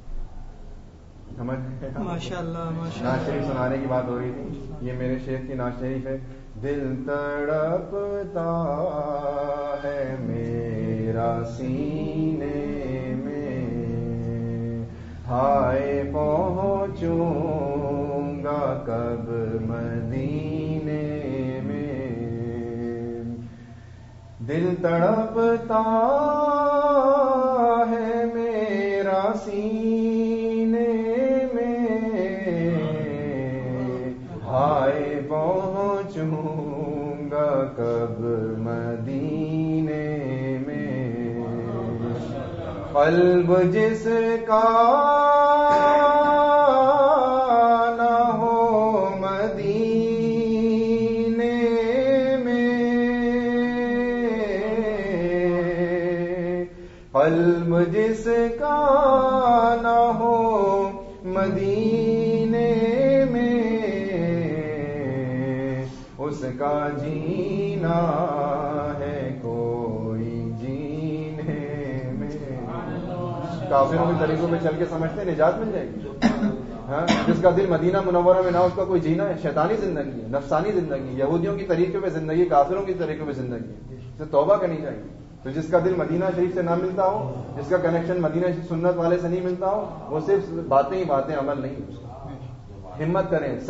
ماشاء اللہ نعت شریف سنانے کی بات ہو رہی تھی، یہ میرے شیخ کی نعت شریف ہے. دل تڑپتا ہے میرا سینے میں، ہائے پہنچوں گا کب مدینے میں. دل تڑپتا ہے میرا سینے میں، ہائے پہنچوں گا کب مدینے میں. قلب جس کا نہ ہو مدینے میں، قلب جس کا نہ ہو مدینے میں، اس کا جینا ہے کوئی جینے میں. کافروں کے طریقوں پہ چل کے سمجھتے ہیں نجات مل جائے گی. ہاں، جس کا دل مدینہ منورہ میں نہ، اس کا کوئی جینا ہے شیطانی زندگی ہے، نفسانی زندگی، یہودیوں کی طریقے پہ زندگی، کافروں کی طریقے پہ زندگی ہے. اسے توبہ کرنی چاہیے. تو جس کا دل مدینہ شریف سے نہ ملتا ہو، جس کا کنیکشن مدینہ سنت والے سے نہیں ملتا ہو، وہ صرف باتیں ہی باتیں، عمل نہیں. ہمت کریں،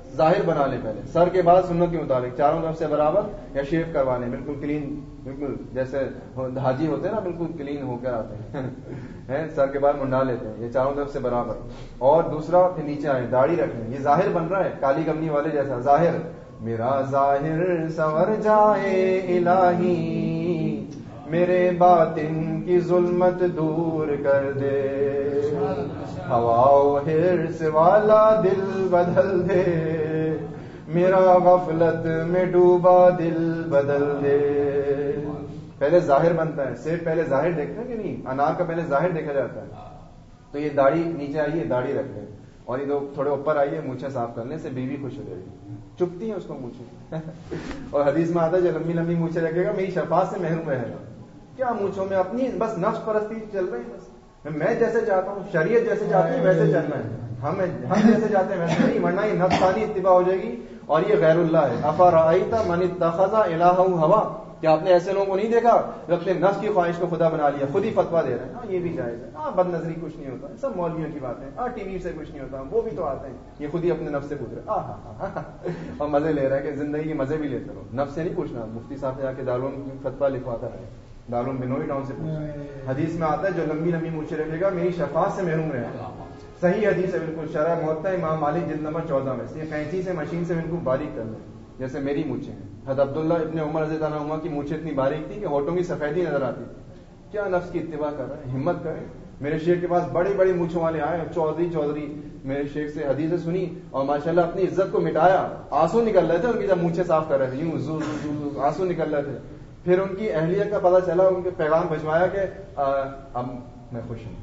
ظاہر بنا لیں پہلے, سر کے بعد سنت کے مطابق چاروں طرف سے برابر, یا شیو کروا لیں بالکل کلین, بالکل جیسے حاجی ہوتے ہیں نا بالکل کلین ہو کر آتے ہیں, سر کے بعد منڈا لیتے ہیں, یہ چاروں طرف سے برابر. اور دوسرا پھر نیچے آئے, داڑھی رکھیں, یہ ظاہر بن رہا ہے کالی کمنی والے جیسا ظاہر. میرا ظاہر سنور جائے الہی, میرے باطن کی ظلمت دور کر دے, ہوا و حرص والا دل بدل دے, میرا غفلت میں ڈوبا دل بدل دے. پہلے ظاہر بنتا ہے, صرف پہلے ظاہر دیکھتے ہیں کہ نہیں, انار کا پہلے ظاہر دیکھا جاتا ہے. تو یہ داڑھی نیچے آئیے, داڑھی رکھ لیں, اور یہ تھوڑے اوپر آئیے, مونچھیں صاف کرنے سے بیوی خوش ہو جائے گی, چپتی ہیں اس کو مونچھیں. اور حدیث میں آتا ہے جو لمبی لمبی مونچھیں رکھے گا میری شفاعت سے محروم رہے گا. کیا مونچھوں میں اپنی بس نفس پرستی چل رہی ہے, بس میں جیسے چاہتا ہوں, شریعت جیسے چاہتی ہے ویسے چلنا ہے, ہم جیسے چاہتے ہیں ویسے نہیں, ورنہ یہ نفسانی اتباع ہو جائے گی اور یہ غیر اللہ ہے. افرأیت من اتخذ الہہ ہوا, کیا آپ نے ایسے لوگوں کو نہیں دیکھا جو اپنے نفس کی خواہش کو خدا بنا لیا, خود ہی فتوا دے رہے ہیں, ہاں یہ بھی جائز ہے, ہاں بد نظری کچھ نہیں ہوتا, سب مولویوں کی باتیں, ہاں ٹی وی سے کچھ نہیں ہوتا, وہ بھی تو آتے ہیں, یہ خود ہی اپنے نفس سے پوچھ رہے, اور مزے لے رہے ہیں کہ زندگی کے مزے بھی لیتے رہو. نفس سے نہیں پوچھنا, مفتی صاحب سے جا کے دارالعلوم فتوا لکھواتا ہے, دارالعلوم بنوئی ٹاؤن سے پوچھ. حدیث میں آتا ہے جو لمبی لمبی مونچھیں رکھے گا میری شفاعت سے محروم رہے گا. صحیح حدیث ہے بالکل, شرح موطا امام مالک جلد نمبر 14 میں. یہ قینچی سے مشین سے بالکل باریک کر لیں جیسے میری مونچھیں ہیں. حضرت عبداللہ ابن عمر رضی اللہ عنہ کی مونچھیں اتنی باریک تھی کہ ہونٹوں کی سفیدی نظر آتی تھی. کیا نفس کی اتباع کر رہے ہیں, ہمت کریں. میرے شیخ کے پاس بڑی بڑی مونچھوں والے آئے, چودھری میرے شیخ سے حدیثیں سنی اور ماشاءاللہ اپنی عزت کو مٹایا, آنسو نکل رہے تھے ان کی جب مونچھیں صاف کر رہے تھے, یوں آنسو نکل رہے تھے. پھر ان کی اہلیت کا پتہ چلا, ان کے پیغام بھجوایا کہ اب میں خوش ہوں.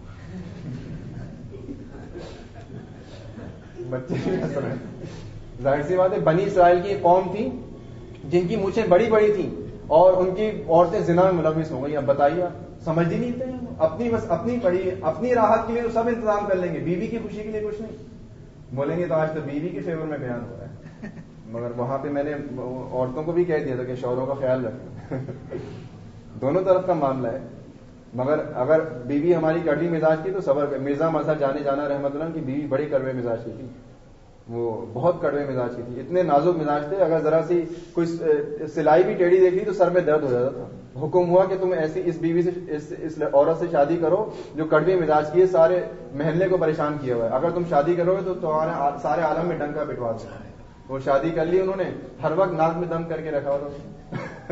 بچے بھی ہنس رہے ہیں, ظاہر سی بات ہے. بنی اسرائیل کی قوم تھی جن کی مونچھیں بڑی بڑی تھیں اور ان کی عورتیں زنا میں ملوث ہو گئی. اب بتائیے, سمجھ ہی نہیں تھے, اپنی بس اپنی پڑی, اپنی راحت کے لیے تو سب انتظام کر لیں گے, بیوی کی خوشی کے لیے کچھ نہیں. بولیں گے تو آج تو بیوی کے فیور میں بیان ہو رہا ہے, مگر وہاں پہ میں نے عورتوں کو بھی کہہ دیا تھا کہ شوہروں کا خیال رکھیں. دونوں طرف کا معاملہ ہے. مگر اگر بیوی ہماری کڑوی مزاج کی تو صبر کر. مرزا مظہر جانا رحمۃ اللہ کی بیوی بڑی کڑوے مزاج کی تھی, وہ بہت کڑوے مزاج کی تھی, اتنے نازک مزاج تھے, اگر ذرا سی کوئی سلائی بھی ٹیڑھی دیکھ لی تو سر میں درد ہو جاتا تھا. حکم ہوا کہ تم ایسی اس بیوی سے اس عورت سے شادی کرو جو کڑوے مزاج کی ہے, سارے محلے کو پریشان کیا ہوا ہے, اگر تم شادی کرو گے تو تمہارے سارے عالم میں ڈنکا پٹوا دو. وہ شادی کر لی انہوں نے, ہر وقت ناک میں دم کر کے رکھا ہوتا,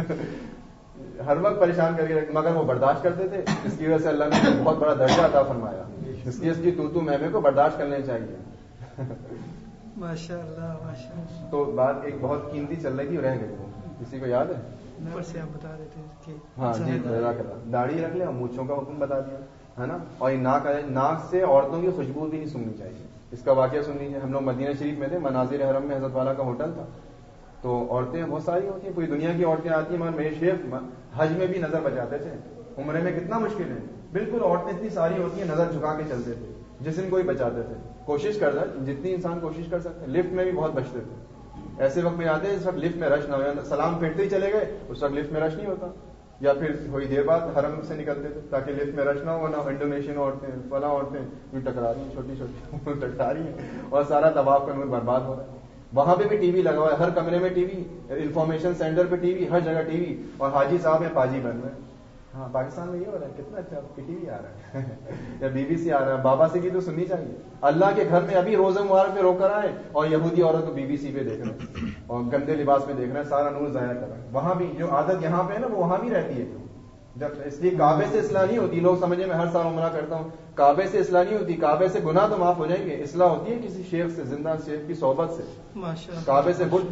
ہر وقت پریشان کر کے رکھا, مگر وہ برداشت کرتے تھے. اس کی وجہ سے اللہ نے بہت بڑا درجہ عطا فرمایا. اس کی تو میں کو برداشت کرنے چاہیے. ماشاء اللہ. تو بات ایک بہت قیمتی چل رہی تھی, رہ گئی. وہ کسی کو یاد ہے؟ سے آپ بتا دیتے کہ ہاں جی, داڑھی رکھ لیں اور مونچھوں کا حکم بتا دیا ہے نا. اور ناک سے عورتوں کی خوشبو بھی نہیں سننی چاہیے. اس کا واقعہ سن لیجیے. ہم لوگ مدینہ شریف میں تھے, مناظر حرم میں حضرت والا کا ہوٹل تھا. تو عورتیں بہت ساری ہوتی ہیں, پوری دنیا کی عورتیں آتی ہیں, مگر میرے شیخ حج میں بھی نظر بچاتے تھے. عمرے میں کتنا مشکل ہے, بالکل عورتیں اتنی ساری ہوتی ہیں, نظر جھکا کے چلتے تھے, جسم کو ہی بچاتے تھے. کوشش کرتا ہے جتنی انسان کوشش کر سکتے. لفٹ میں بھی بہت بچتے تھے. ایسے وقت میں آتے ہیں جس وقت لفٹ میں رش نہ ہو, سلام پھیرتے ہی چلے گئے, اس وقت لفٹ میں رش نہیں ہوتا, یا پھر تھوڑی دیر بعد حرم سے نکلتے تھے تاکہ لفٹ میں رش نہ ہو. نہ انڈونیشین عورتیں, فلاں عورتیں یوں ٹکرا رہی ہیں, چھوٹی چھوٹی ٹکرا رہی ہیں, اور سارا طواف کا نور برباد ہو رہا ہے. وہاں پہ بھی ٹی وی لگا ہوا ہے, ہر کمرے میں ٹی وی, انفارمیشن سینٹر پہ ٹی وی, ہر جگہ ٹی وی, اور حاجی صاحب ہیں پاجی بن رہے ہیں. ہاں پاکستان میں یہ ہو رہا ہے, کتنا اچھا ٹی وی آ رہا ہے یا بی بی سی آ رہا ہے. بابا سے کی تو سننی چاہیے. اللہ کے گھر میں ابھی روزہ مبارک پہ رو کر آئے اور یہودی عورت کو بی بی سی پہ دیکھ رہے ہیں اور گندے لباس میں دیکھ رہے ہیں, سارا نور ضائع کر رہا ہے. وہاں بھی جو عادت یہاں پہ ہے نا, وہ وہاں بھی رہتی ہے. جب اس لیے کعبے سے اصلاح نہیں ہوتی. لوگ سمجھے میں ہر سال عمرہ کرتا ہوں, کعبے سے اصلاح نہیں ہوتی. کعبے سے گناہ تو معاف ہو جائیں گے, اصلاح ہوتی ہے کسی شیخ سے, زندہ شیخ کی صحبت سے. کعبے سے بت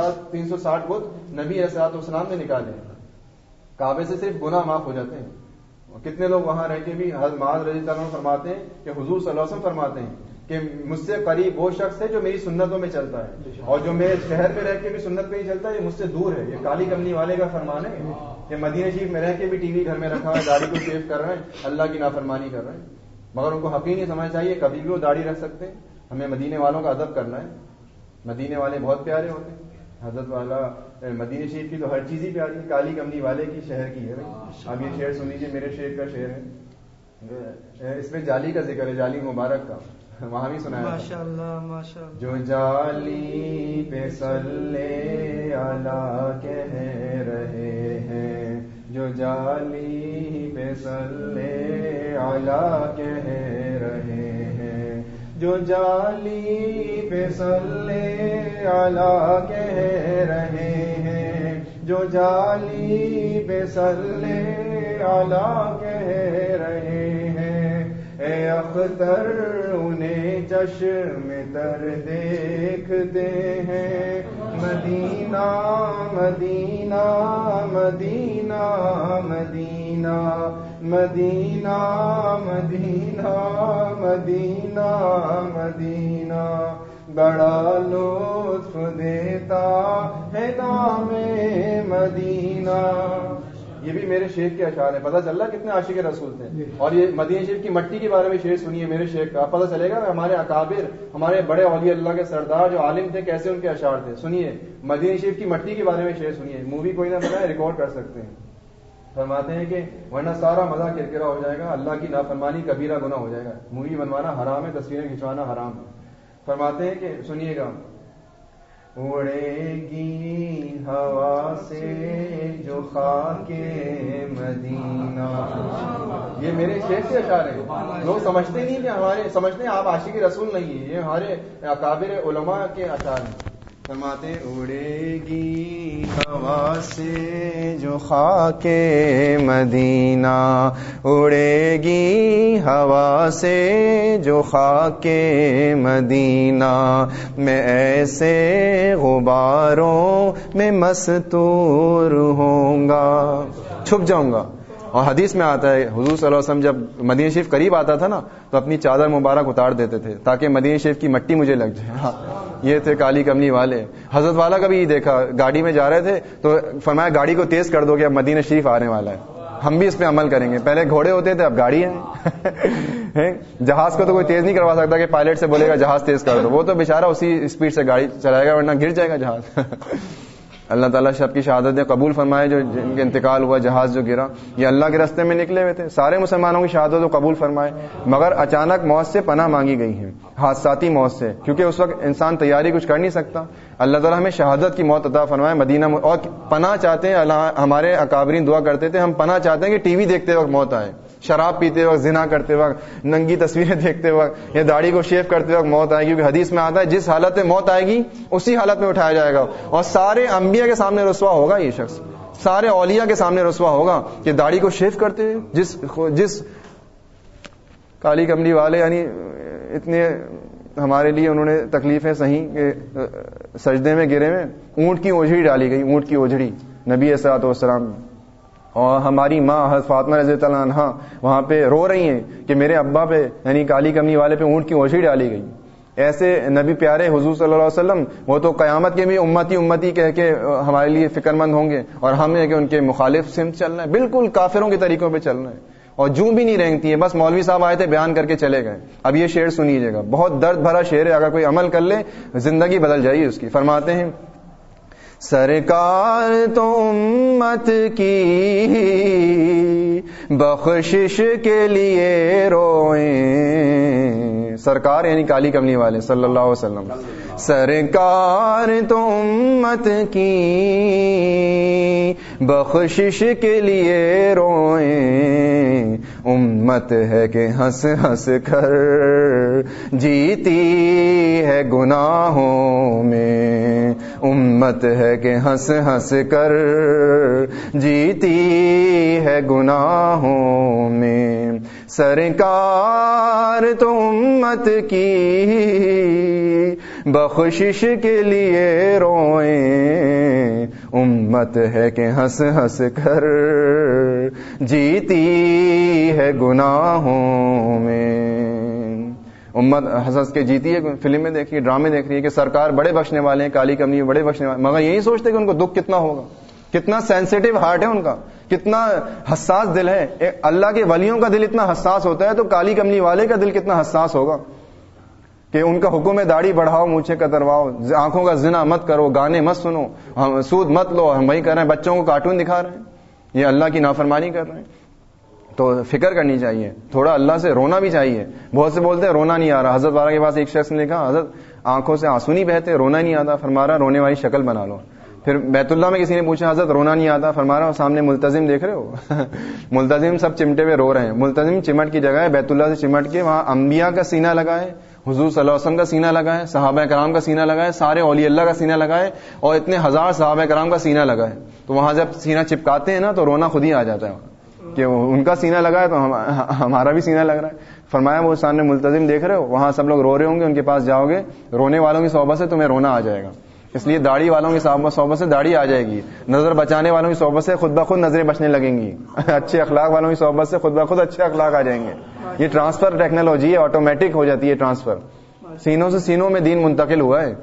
360 بت نبی علیہ السلام نے نکالے. کعبے سے صرف گناہ معاف ہو جاتے ہیں. کتنے لوگ وہاں رہ کے بھی, حضرت معاذ رضی اللہ عنہ فرماتے ہیں کہ حضور صلی اللہ علیہ وسلم فرماتے ہیں کہ مجھ سے قریب وہ شخص ہے جو میری سنتوں میں چلتا ہے, اور جو میرے شہر میں رہ کے بھی سنت پہ ہی چلتا ہے, یہ مجھ سے دور ہے. یہ کالی کمنی والے کا فرمان ہے کہ مدینہ شریف میں رہ کے بھی ٹی وی گھر میں رکھا ہے, داڑھی کو شیو کر رہے ہیں, اللہ کی نافرمانی کر رہے ہیں. مگر ان کو حقیقی نہیں سمجھنا چاہیے, کبھی بھی وہ داڑھی رکھ سکتے ہیں. ہمیں مدینے والوں کا ادب کرنا ہے. مدینے والے بہت پیارے ہوتے ہیں. حضرت والا مدینہ شریف کی تو ہر چیز ہی پیاری ہے, کالی کمنی والے کی شہر کی ہے. اب یہ شعر سن لیجیے, میرے شیخ کا شعر ہے, اس میں جالی کا ذکر ہے, جالی مبارک کا. وہاں بھی سنایا ماشاء اللہ ماشاء اللہ. جو جالی پہ صلی علی کہہ رہے ہیں، جو جالی پہ صلی علی کہہ رہے ہیں، جو جالی پہ صلی علی کہہ رہے ہیں، جو جالی پہ صلی علی کہہ رہے ہیں، اے اختر انہیں چشم تر دیکھتے ہیں، مدینہ مدینہ مدینہ مدینہ مدینہ مدینہ مدینہ مدینہ، بڑا لطف دیتا ہے نام مدینہ. یہ بھی میرے شیخ کے اشعار ہیں. پتہ چل رہا کتنے عاشق رسول تھے. اور یہ مدینہ شریف کی مٹی کے بارے میں شعر سنیے میرے شیخ کا، پتہ چلے گا ہمارے اکابر، ہمارے بڑے اولیاء اللہ کے سردار جو عالم تھے کیسے ان کے اشعار تھے. سنیے مدینہ شریف کی مٹی کے بارے میں شعر سنیے. مووی کوئی نہ بنائے ریکارڈ کر سکتے ہیں. فرماتے ہیں کہ ورنہ سارا مزہ کرکرا ہو جائے گا، اللہ کی نافرمانی کبیرہ گناہ ہو جائے گا. مووی بنوانا حرام ہے، تصویریں کھنچوانا حرام ہے. فرماتے ہیں کہ سنیے گا، اڑے گی ہوا سے جو خاک مدینہ. یہ میرے شیخ کے اشعار ہیں. لوگ سمجھتے نہیں کہ ہمارے، سمجھتے ہیں آپ عاشق رسول نہیں ہیں، یہ ہمارے اکابر علماء کے اشعار ہیں. فرماتے اڑے گی ہوا سے جو خاک مدینہ، اڑے گی ہوا سے جو خاک مدینہ، میں ایسے غباروں میں مستور ہوں گا، چھپ جاؤں گا. اور حدیث میں آتا ہے حضور صلی اللہ علیہ وسلم جب مدینہ شریف قریب آتا تھا نا تو اپنی چادر مبارک اتار دیتے تھے تاکہ مدینہ شریف کی مٹی مجھے لگ جائے. ہاں یہ تھے کالی کملی والے. حضرت والا کا بھی یہ دیکھا، گاڑی میں جا رہے تھے تو فرمایا گاڑی کو تیز کر دو کہ اب مدینہ شریف آنے والا ہے. ہم بھی اس پہ عمل کریں گے. پہلے گھوڑے ہوتے تھے اب گاڑی ہیں. جہاز کو تو کوئی تیز نہیں کروا سکتا کہ پائلٹ سے بولے گا جہاز تیز کر دو، وہ تو بیچارہ اسی اسپیڈ سے گاڑی چلائے گا ورنہ گر جائے گا جہاز. اللہ تعالیٰ سب کی شہادتیں قبول فرمائے. جو جن کے انتقال ہوا، جہاز جو گرا، یہ اللہ کے راستے میں نکلے ہوئے تھے. سارے مسلمانوں کی شہادت کو قبول فرمائے. مگر اچانک موت سے پناہ مانگی گئی ہے، حادثاتی موت سے، کیونکہ اس وقت انسان تیاری کچھ کر نہیں سکتا. اللہ تعالیٰ ہمیں شہادت کی موت عطا فرمائے مدینہ. اور پناہ چاہتے ہیں، ہمارے اکابرین دعا کرتے تھے ہم پناہ چاہتے ہیں کہ ٹی وی دیکھتے وقت موت آئے، شراب پیتے وقت، زنا کرتے وقت، ننگی تصویریں دیکھتے وقت، یا داڑھی کو شیو کرتے وقت موت آئے گی. کیونکہ حدیث میں آتا ہے جس حالت میں موت آئے گی اسی حالت میں اٹھایا جائے گا. اور سارے انبیاء کے سامنے رسوا ہوگا یہ شخص، سارے اولیاء کے سامنے رسوا ہوگا کہ داڑھی کو شیو کرتے. جس کالی کملی والے یعنی اتنے ہمارے لیے انہوں نے تکلیفیں سہیں کہ سجدے میں گرے میں اونٹ کی اوجھڑی ڈالی گئی، اونٹ کی اوجھڑی نبی صلی اللہ علیہ وسلم. اور ہماری ماں حضرت فاطمہ رضی اللہ عنہا وہاں پہ رو رہی ہیں کہ میرے ابا پہ یعنی کالی کملی والے پہ اونٹ کی اوجھڑی ڈالی گئی. ایسے نبی پیارے حضور صلی اللہ علیہ وسلم وہ تو قیامت کے بھی امتی امتی کہہ کے ہمارے لیے فکر مند ہوں گے، اور ہم ہے کہ ان کے مخالف سمت چل رہے ہیں، بالکل کافروں کے طریقوں پہ چل رہے ہیں اور جوں بھی نہیں رینگتی ہیں. بس مولوی صاحب آئے تھے بیان کر کے چلے گئے. اب یہ شعر سنیجیے گا، بہت درد بھرا شعر ہے، اگر کوئی عمل کر لے زندگی بدل جائے گی اس کی. فرماتے ہیں سرکار تو امت کی بخشش کے لیے روئیں. سرکار یعنی کالی کملی والے صلی اللہ علیہ وسلم. سرکار تو امت کی بخشش کے لیے روئیں. امت ہے کہ ہنس ہنس کر جیتی ہے گناہوں میں. امت ہے کہ ہنس ہنس کر جیتی ہے گناہوں میں. سرکار تو امت کی بخشش کے لیے روئیں. امت ہے کہ ہنس ہنس کر جیتی ہے گناہوں میں. امت ہنس ہنس کے جیتی ہے. فلم میں دیکھ رہی ہے، ڈرامے دیکھ رہی ہے کہ سرکار بڑے بخشنے والے ہیں، کالی کملی بڑے بخشنے والے، مگر یہی سوچتے کہ ان کو دکھ کتنا ہوگا، کتنا سینسیٹیو ہارٹ ہے ان کا، کتنا حساس دل ہے. اللہ کے ولیوں کا دل اتنا حساس ہوتا ہے تو کالی کملی والے کا دل کتنا حساس ہوگا کہ ان کا حکم ہے داڑھی بڑھاؤ، مونچھیں کترواؤ، آنکھوں کا زنا مت کرو، گانے مت سنو، سود مت لو. ہم وہی کر رہے ہیں، بچوں کو کارٹون دکھا رہے ہیں، یہ اللہ کی نافرمانی کر رہے ہیں. تو فکر کرنی چاہیے, تھوڑا اللہ سے رونا بھی چاہیے. بہت سے بولتے ہیں رونا نہیں آ رہا. حضرت والا کے پاس ایک شخص نے کہا حضرت آنکھوں سے آنسو نہیں بہتے, رونا نہیں آتا. فرما رہا رونے والی شکل بنا لو. پھر بیت اللہ میں کسی نے پوچھا حضرت رونا نہیں آتا. فرما رہا سامنے ملتزم دیکھ رہے ہو ملتزم سب چمٹے ہوئے رو رہے ہیں. ملتزم چمٹ کی جگہ ہے, بیت اللہ سے چمٹ کے وہاں انبیاء کا سینہ لگا ہے, حضور صلی اللہ علیہ وسلم کا سینہ لگا ہے, صحابہ کرام کا سینہ لگا ہے, سارے اولیاء اللہ کا سینہ لگا ہے, اور اتنے ہزار صحابہ کرام کا سینہ لگا ہے. تو وہاں جب سینہ چپکاتے ہیں نا تو رونا خود ہی آ جاتا ہے کہ ان کا سینہ لگا ہے تو ہمارا بھی سینہ لگ رہا ہے. فرمایا وہ سامنے ملتزم دیکھ رہے ہو, وہاں سب لوگ رو رہے ہوں گے, ان کے پاس جاؤ گے, رونے والوں کی صحبت سے تمہیں رونا آ جائے گا. اس لیے داڑھی والوں کی صحبت سے داڑھی آ جائے گی, نظر بچانے والوں کی صحبت سے خود بخود نظریں بچنے لگیں گی, اچھے اخلاق والوں کی صحبت سے خود بخود اچھے اخلاق آ جائیں گے. یہ ٹرانسفر ٹیکنالوجی ہے, آٹومیٹک ہو جاتی ہے ٹرانسفر. سینوں سے سینوں میں دین منتقل ہوا ہے.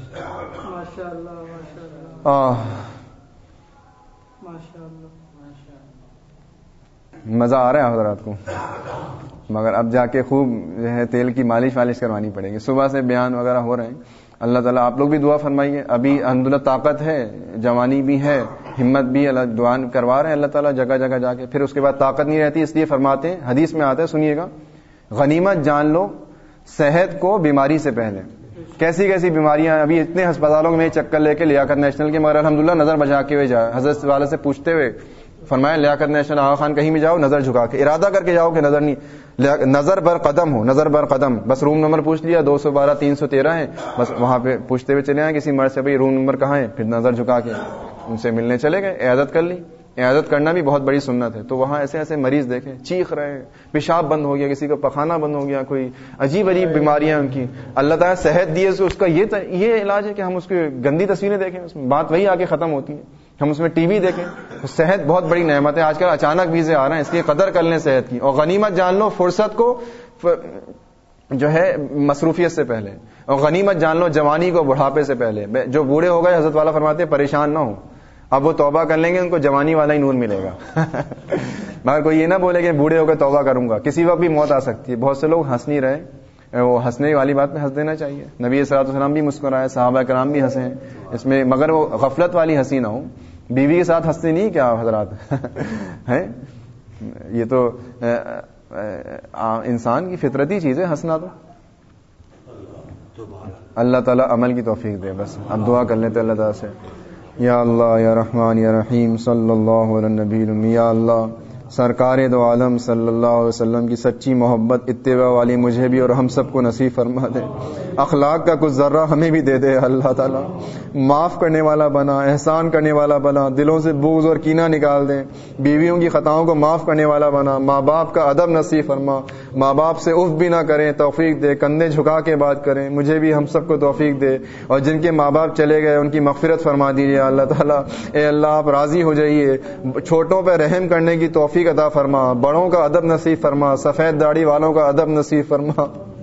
مزہ آ رہا ہے حضرات کو, مگر اب جا کے خوب جو ہے تیل کی مالش کروانی پڑے گی. صبح سے بیان وغیرہ ہو رہے ہیں. اللہ تعالیٰ آپ لوگ بھی دعا فرمائیے. ابھی الحمدللہ طاقت ہے, جوانی بھی ہے, ہمت بھی, اللہ دعا کروا رہے ہیں اللہ تعالیٰ جگہ جگہ جا کے. پھر اس کے بعد طاقت نہیں رہتی, اس لیے فرماتے ہیں حدیث میں آتا ہے, سنیے گا, غنیمت جان لو صحت کو بیماری سے پہلے. کیسی کیسی بیماریاں ابھی اتنے ہسپتالوں میں چکر لے کے لیاقت نیشنل کے, مگر الحمدللہ نظر بچا کے ہوئے جائے. حضرت والے سے پوچھتے ہوئے فرمایا لیاقت نیشنل آغا خان کہیں بھی جاؤ نظر جھکا کے, ارادہ کر کے جاؤ کہ نظر نہیں, نظر بر قدم ہو, نظر بر قدم. بس روم نمبر پوچھ لیا 212 313 ہے, بس وہاں پہ پوچھتے ہوئے چلے آئے کسی مرد سے بھائی روم نمبر کہاں ہے, پھر نظر جھکا کے ان سے ملنے چلے گئے, عیادت کر لی. عیادت کرنا بھی بہت بڑی سنت ہے. تو وہاں ایسے ایسے مریض دیکھے چیخ رہے ہیں, پیشاب بند ہو گیا, کسی کو پخانہ بند ہو گیا, کوئی عجیب عجیب بیماریاں ان کی. اللہ تعالیٰ صحت دیے تو اس کا یہ علاج ہے کہ ہم اس کی گندی تصویریں دیکھیں, اس میں بات وہی آ کے ختم ہوتی ہے. ہم اس میں ٹی وی دیکھیں. صحت بہت بڑی نعمت ہے. آج کل اچانک ویزے آ رہے ہیں, اس لیے قدر کر لیں صحت کی. اور غنیمت جان لو فرصت کو جو ہے مصروفیت سے پہلے, اور غنیمت جان لو جوانی کو بڑھاپے سے پہلے. جو بوڑھے ہو گئے حضرت والا فرماتے ہیں پریشان نہ ہو, اب وہ توبہ کر لیں گے, ان کو جوانی والا ہی نور ملے گا. مگر کوئی یہ نہ بولے کہ بوڑھے ہو کے توبہ کروں گا, کسی وقت بھی موت آ سکتی ہے. بہت سے لوگ ہنس نہیں رہے, وہ ہنسنے والی بات پہ ہنس دینا چاہیے. نبی صلی اللہ علیہ وسلم بھی مسکرائے, صحابہ کرام بھی ہنسے اس میں, مگر وہ غفلت والی ہنسی نہ ہو. بیوی کے ساتھ ہنستے نہیں کیا حضرات ہیں, یہ تو انسان کی فطرتی چیز ہے ہنسنا. تو اللہ تعالیٰ عمل کی توفیق دے. بس اب دعا کر لیتے اللہ تعالیٰ سے, یا اللہ یا رحمان یا رحیم صلی اللہ علیہ نبی المی. یا اللہ سرکار دو عالم صلی اللہ علیہ وسلم کی سچی محبت اتباع والی مجھے بھی اور ہم سب کو نصیب فرما دے. اخلاق کا کچھ ذرہ ہمیں بھی دے دے اللہ تعالیٰ. معاف کرنے والا بنا, احسان کرنے والا بنا, دلوں سے بغض اور کینہ نکال دے. بیویوں کی خطاؤں کو معاف کرنے والا بنا. ماں باپ کا ادب نصیب فرما, ماں باپ سے اف بھی نہ کریں, توفیق دے. کندھے جھکا کے بات کریں, مجھے بھی ہم سب کو توفیق دے. اور جن کے ماں باپ چلے گئے ان کی مغفرت فرما دیجیے اللہ تعالیٰ. اے اللہ آپ راضی ہو جائیے, چھوٹوں پہ رحم کرنے کی توفیق عطا فرما, بڑوں کا ادب نصیب فرما, سفید داڑھی والوں کا ادب نصیب فرما.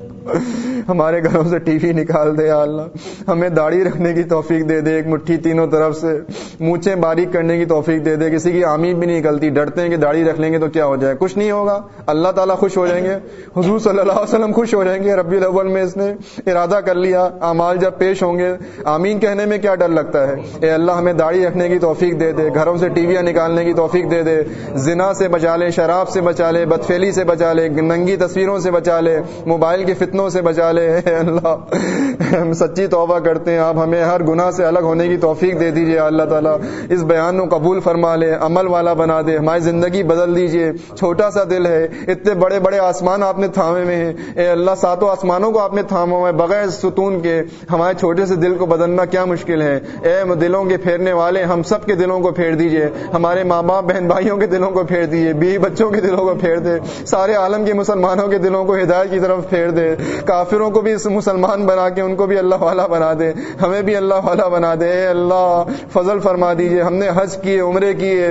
ہمارے گھروں سے ٹی وی نکال دے یا اللہ, ہمیں داڑھی رکھنے کی توفیق دے دے, ایک مٹھی تینوں طرف سے, مونچھیں باریک کرنے کی توفیق دے دے. کسی کی آمین بھی نہیں نکلتی, ڈرتے ہیں کہ داڑھی رکھ لیں گے تو کیا ہو جائے. کچھ نہیں ہوگا, اللہ تعالیٰ خوش ہو جائیں گے, حضور صلی اللہ علیہ وسلم خوش ہو جائیں گے. ربیع الاول میں اس نے ارادہ کر لیا, اعمال جب پیش ہوں گے آمین کہنے میں کیا ڈر لگتا ہے. اے اللہ ہمیں داڑھی رکھنے کی توفیق دے دے, گھروں سے ٹی ویاں نکالنے کی توفیق دے دے, زنا سے بچا لے, شراب سے بچا لے, بدفعلی سے بچا لے, ننگی تصویروں سے بچا لے, موبائل کے فتنوں سے بچا لے. اے اللہ ہم سچی توبہ کرتے ہیں, آپ ہمیں ہر گناہ سے الگ ہونے کی توفیق دے دیجئے اللہ تعالیٰ. اس بیان کو قبول فرما لے, عمل والا بنا دے, ہماری زندگی بدل دیجئے. چھوٹا سا دل ہے, اتنے بڑے بڑے آسمان آپ نے تھامے میں ہیں. اے اللہ ساتوں آسمانوں کو آپ نے تھاما ہوا ہے, بغیر ستون کے ہمارے چھوٹے سے دل کو بدلنا کیا مشکل ہے. اے دلوں کے پھیرنے والے, ہم سب کے دلوں کو پھیر دیجئے, ہمارے ماں باپ بہن بھائیوں کے دلوں کو پھیر دیجئے, بیوی بچوں کے دلوں کو پھیر دے, سارے عالم کے مسلمانوں کے دلوں کو ہدایت کی طرف پھیر دے. کافروں کو بھی مسلمان بنا کے ان کو بھی اللہ والا بنا دے, ہمیں بھی اللہ والا بنا دے. اے اللہ فضل فرما دیجئے. ہم نے حج کیے, عمرے کیے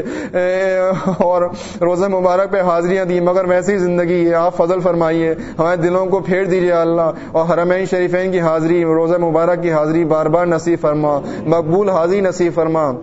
اور روزہ مبارک پہ حاضریاں دی, مگر ویسی زندگی ہے, آپ فضل فرمائیے, ہمارے دلوں کو پھیر دیجئے اللہ. اور حرمین شریفین کی حاضری, روزہ مبارک کی حاضری بار بار نصیب فرما, مقبول حاضری نصیب فرما.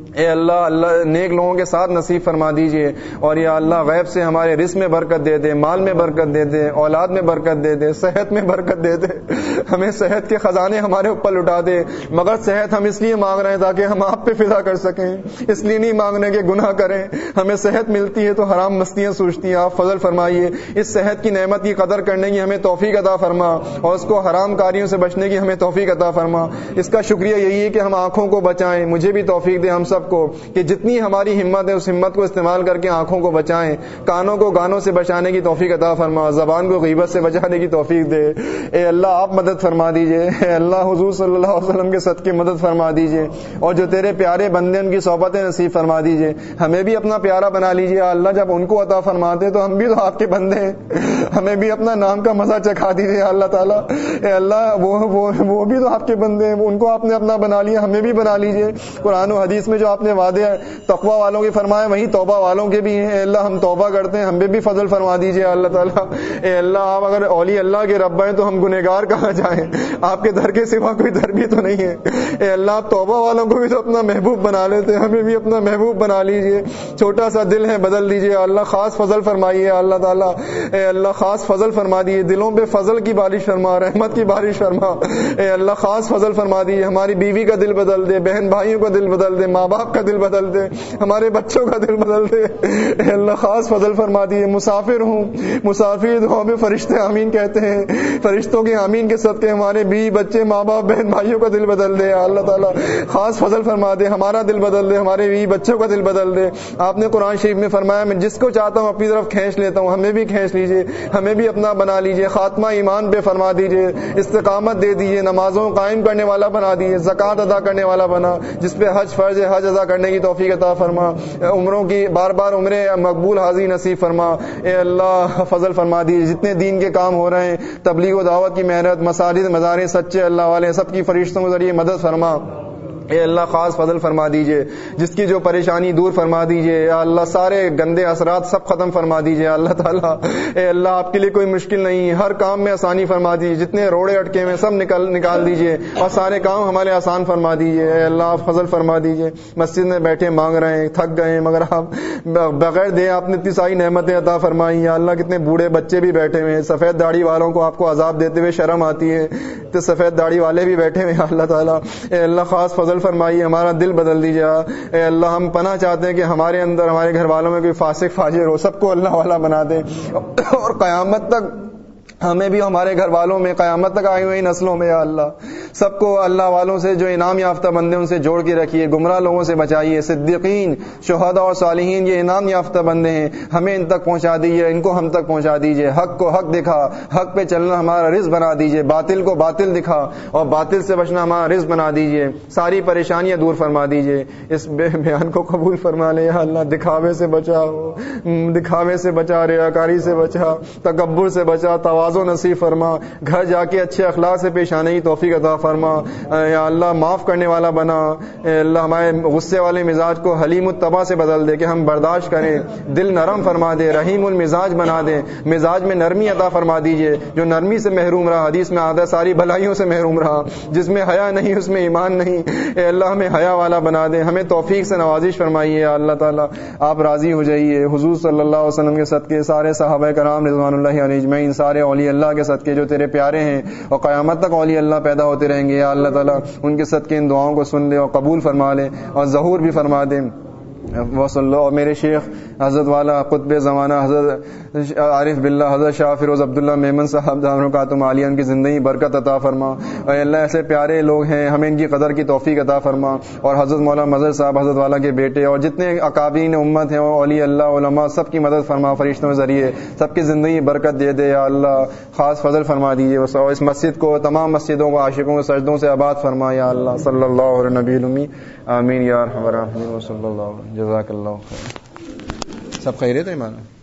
اے اللہ اللہ نیک لوگوں کے ساتھ نصیب فرما دیجئے, اور یا اللہ غیب سے ہمارے رزق میں برکت دے دے, مال میں برکت دے دے, اولاد میں برکت دے دے, صحت میں برکت دے دے, ہمیں صحت کے خزانے ہمارے اوپر لٹا دے. مگر صحت ہم اس لیے مانگ رہے ہیں تاکہ ہم آپ پہ فدا کر سکیں, اس لیے نہیں مانگ رہے کہ گناہ کریں. ہمیں صحت ملتی ہے تو حرام مستیاں سوچتی ہیں, آپ فضل فرمائیے, اس صحت کی نعمت کی قدر کرنے کی ہمیں توفیق عطا فرما, اور اس کو حرام کاریوں سے بچنے کی ہمیں توفیق عطا فرما. اس کا شکریہ یہی ہے کہ ہم آنکھوں کو بچائیں, مجھے بھی توفیق دے ہم سب کو کہ جتنی ہماری ہمت ہے اس ہمت کو استعمال کر کے آنکھوں کو بچائیں, کانوں کو گانوں سے بچانے کی توفیق عطا فرما, زبان کو غیبت سے بچانے کی توفیق دے. اے اللہ آپ مدد فرما دیجئے, اے اللہ حضور صلی اللہ علیہ وسلم کے صدقے مدد فرما دیجئے, اور جو تیرے پیارے بندے ان کی صحبتیں نصیب فرما دیجئے. ہمیں بھی اپنا پیارا بنا لیجئے اللہ, جب ان کو عطا فرماتے تو ہم بھی تو آپ کے بندے ہیں, ہمیں بھی اپنا نام کا مزہ چکھا دیجئے اللہ تعالیٰ. اے اللہ وہ بھی تو آپ کے بندے ہیں, ان کو آپ نے اپنا بنا لیا, ہمیں بھی بنا لیجئے. قرآن و حدیث میں جو آپ نے وعدے تقوی والوں کے فرمائے وہیں توبہ والوں کے بھی ہیں. اے اللہ ہم توبہ کرتے ہیں, ہمیں بھی فضل فرما دیجئے اللہ تعالیٰ. اے اللہ آپ اگر اولی اللہ کے رب ہیں تو ہم گنہگار کہاں جائیں, آپ کے در کے سوا کوئی در بھی تو نہیں ہے. اے اللہ آپ توبہ والوں کو بھی تو اپنا محبوب بنا لیتے, ہمیں بھی اپنا محبوب بنا لیجئے. چھوٹا سا دل ہے بدل دیجئے اللہ, خاص فضل فرمائیے اللہ تعالیٰ. اے اللہ خاص فضل فرما دیجئے, دلوں پہ فضل کی بارش فرما, رحمت کی بارش فرما. اے اللہ خاص فضل فرما دیجئے, ہماری بیوی کا دل بدل دے, بہن بھائیوں کا دل بدل دے, ماں باپ کا دل بدل دے, ہمارے بچوں کا دل بدل دے. اے اللہ خاص فضل فرما دیجئے. مسافر ہوں, مسافر دعا میں فرشتے آمین کہتے ہیں, فرشتوں کے آمین کے صدقے ہمارے بیوی بچے ماں باپ بہن بھائیوں کا دل بدل دے اللہ تعالیٰ. خاص فضل فرما دے, ہمارا دل بدل دے, ہمارے بیوی بچوں کا دل بدل دے. آپ نے قرآن شریف میں فرمایا میں جس کو چاہتا ہوں اپنی طرف کھینچ لیتا ہوں, ہمیں بھی کھینچ لیجئے, ہمیں بھی اپنا بنا لیجئے. خاتمہ ایمان پہ فرما دیجئے, استقامت دے دیجئے, نمازوں قائم کرنے والا بنا دیجئے, زکوٰۃ ادا کرنے والا بنا, جس پہ حج فرض ہے حج ادا کرنے کی توفیق عطا فرما, عمروں کی بار بار عمرے مقبول حاضری نصیب فرما. اے اللہ فضل فرما دیجئے. جتنے دین کے کام ہو رہے ہیں, تبلیغ و دعوت کی محنت, مساجد مزاریں, سچے اللہ والے, سب کی فرشتوں کے ذریعے مدد فرما. اے اللہ خاص فضل فرما دیجئے, جس کی جو پریشانی دور فرما دیجئے یا اللہ, سارے گندے اثرات سب ختم فرما دیجئے اللہ تعالیٰ. اے اللہ آپ کے لیے کوئی مشکل نہیں, ہر کام میں آسانی فرما دیجئے, جتنے روڑے اٹکے میں سب نکال دیجئے, اور سارے کام ہمارے آسان فرما دیجئے. اے اللہ آپ فضل فرما دیجئے. مسجد میں بیٹھے مانگ رہے ہیں, تھک گئے ہیں, مگر آپ بغیر دے آپ نے اتنی ساری نعمتیں عطا فرمائی یا اللہ. کتنے بوڑھے بچے بھی بیٹھے ہوئے ہیں, سفید داڑھی والوں کو آپ کو عذاب دیتے ہوئے شرم آتی ہے, تو سفید داڑھی والے بھی بیٹھے ہوئے ہیں اللہ تعالیٰ. اے اللہ خاص فضل فرمائیے, ہمارا دل بدل دیجیے. اے اللہ ہم پناہ چاہتے ہیں کہ ہمارے اندر ہمارے گھر والوں میں کوئی فاسق فاجر ہو, سب کو اللہ والا بنا دے, اور قیامت تک ہمیں بھی ہمارے گھر والوں میں, قیامت تک آئی ہوئی نسلوں میں یا اللہ سب کو اللہ والوں سے جو انعام یافتہ بندے ان سے جوڑ کے رکھیے, گمراہ لوگوں سے بچائیے. صدیقین, شہداء اور صالحین یہ انعام یافتہ بندے ہیں, ہمیں ان تک پہنچا دیجیے, ان کو ہم تک پہنچا دیجیے. حق کو حق دکھا, حق پہ چلنا ہمارا رزق بنا دیجیے, باطل کو باطل دکھا اور باطل سے بچنا ہمارا رزق بنا دیجیے. ساری پریشانیاں دور فرما دیجیے. اس بیان کو قبول فرما لے یا اللہ. دکھاوے سے بچاؤ, دکھاوے سے بچا, ریاکاری سے بچا, تکبر سے بچا, توازو نصیب فرما. گھر جا کے اچھے اخلاق سے پیش آنے کی توفیق عطا فرما یا اللہ. معاف کرنے والا بنا اے اللہ. ہمارے غصے والے مزاج کو حلیم الطبع سے بدل دے کہ ہم برداشت کریں. دل نرم فرما دے, رحیم المزاج بنا دے. مزاج میں نرمی عطا فرما دیجئے. جو نرمی سے محروم رہا, حدیث میں آتا ہے ساری بھلائیوں سے محروم رہا. جس میں حیا نہیں اس میں ایمان نہیں. اے اللہ ہمیں حیا والا بنا دے, ہمیں توفیق سے نوازش فرمائیے اللہ تعالیٰ. آپ راضی ہو جائیے. حضور صلی اللہ علیہ وسلم کے صدقے, سارے صحابہ کرام رضوان اللہ علیہ اجمعین, سارے اولیاء اللہ کے صدقے جو تیرے پیارے ہیں اور قیامت تک اولیاء اللہ پیدا ہوتے رہیں گے یا اللہ تعالیٰ, ان کے صدقے ان دعاؤں کو سن لے اور قبول فرما لے اور ظہور بھی فرما دے. وصلی اللہ. اور میرے شیخ حضرت والا قطب زمانہ حضرت عارف باللہ حضرت شاہ فیروز عبداللہ میمن صاحب برکاتہم عالیہ, ان کی زندگی برکت عطا فرما. اور اللہ ایسے پیارے لوگ ہیں, ہمیں ان کی قدر کی توفیق عطا فرما. اور حضرت مولانا مظہر صاحب حضرت والا کے بیٹے اور جتنے اکابرین امت ہیں اولیاء اللہ علماء, سب کی مدد فرما فرشتوں کے ذریعے, سب کی زندگی برکت دے دے یا اللہ. خاص فضل فرما دیجیے. اور اس مسجد کو, تمام مسجدوں کو عاشقوں کے سجدوں سے آباد فرما یا اللہ. صلی اللہ علیہ نبی الامی, آمین یا ارحم الراحمین. صلی اللہ. جزاک اللہ خیر. سب خیریت ہے ایمان.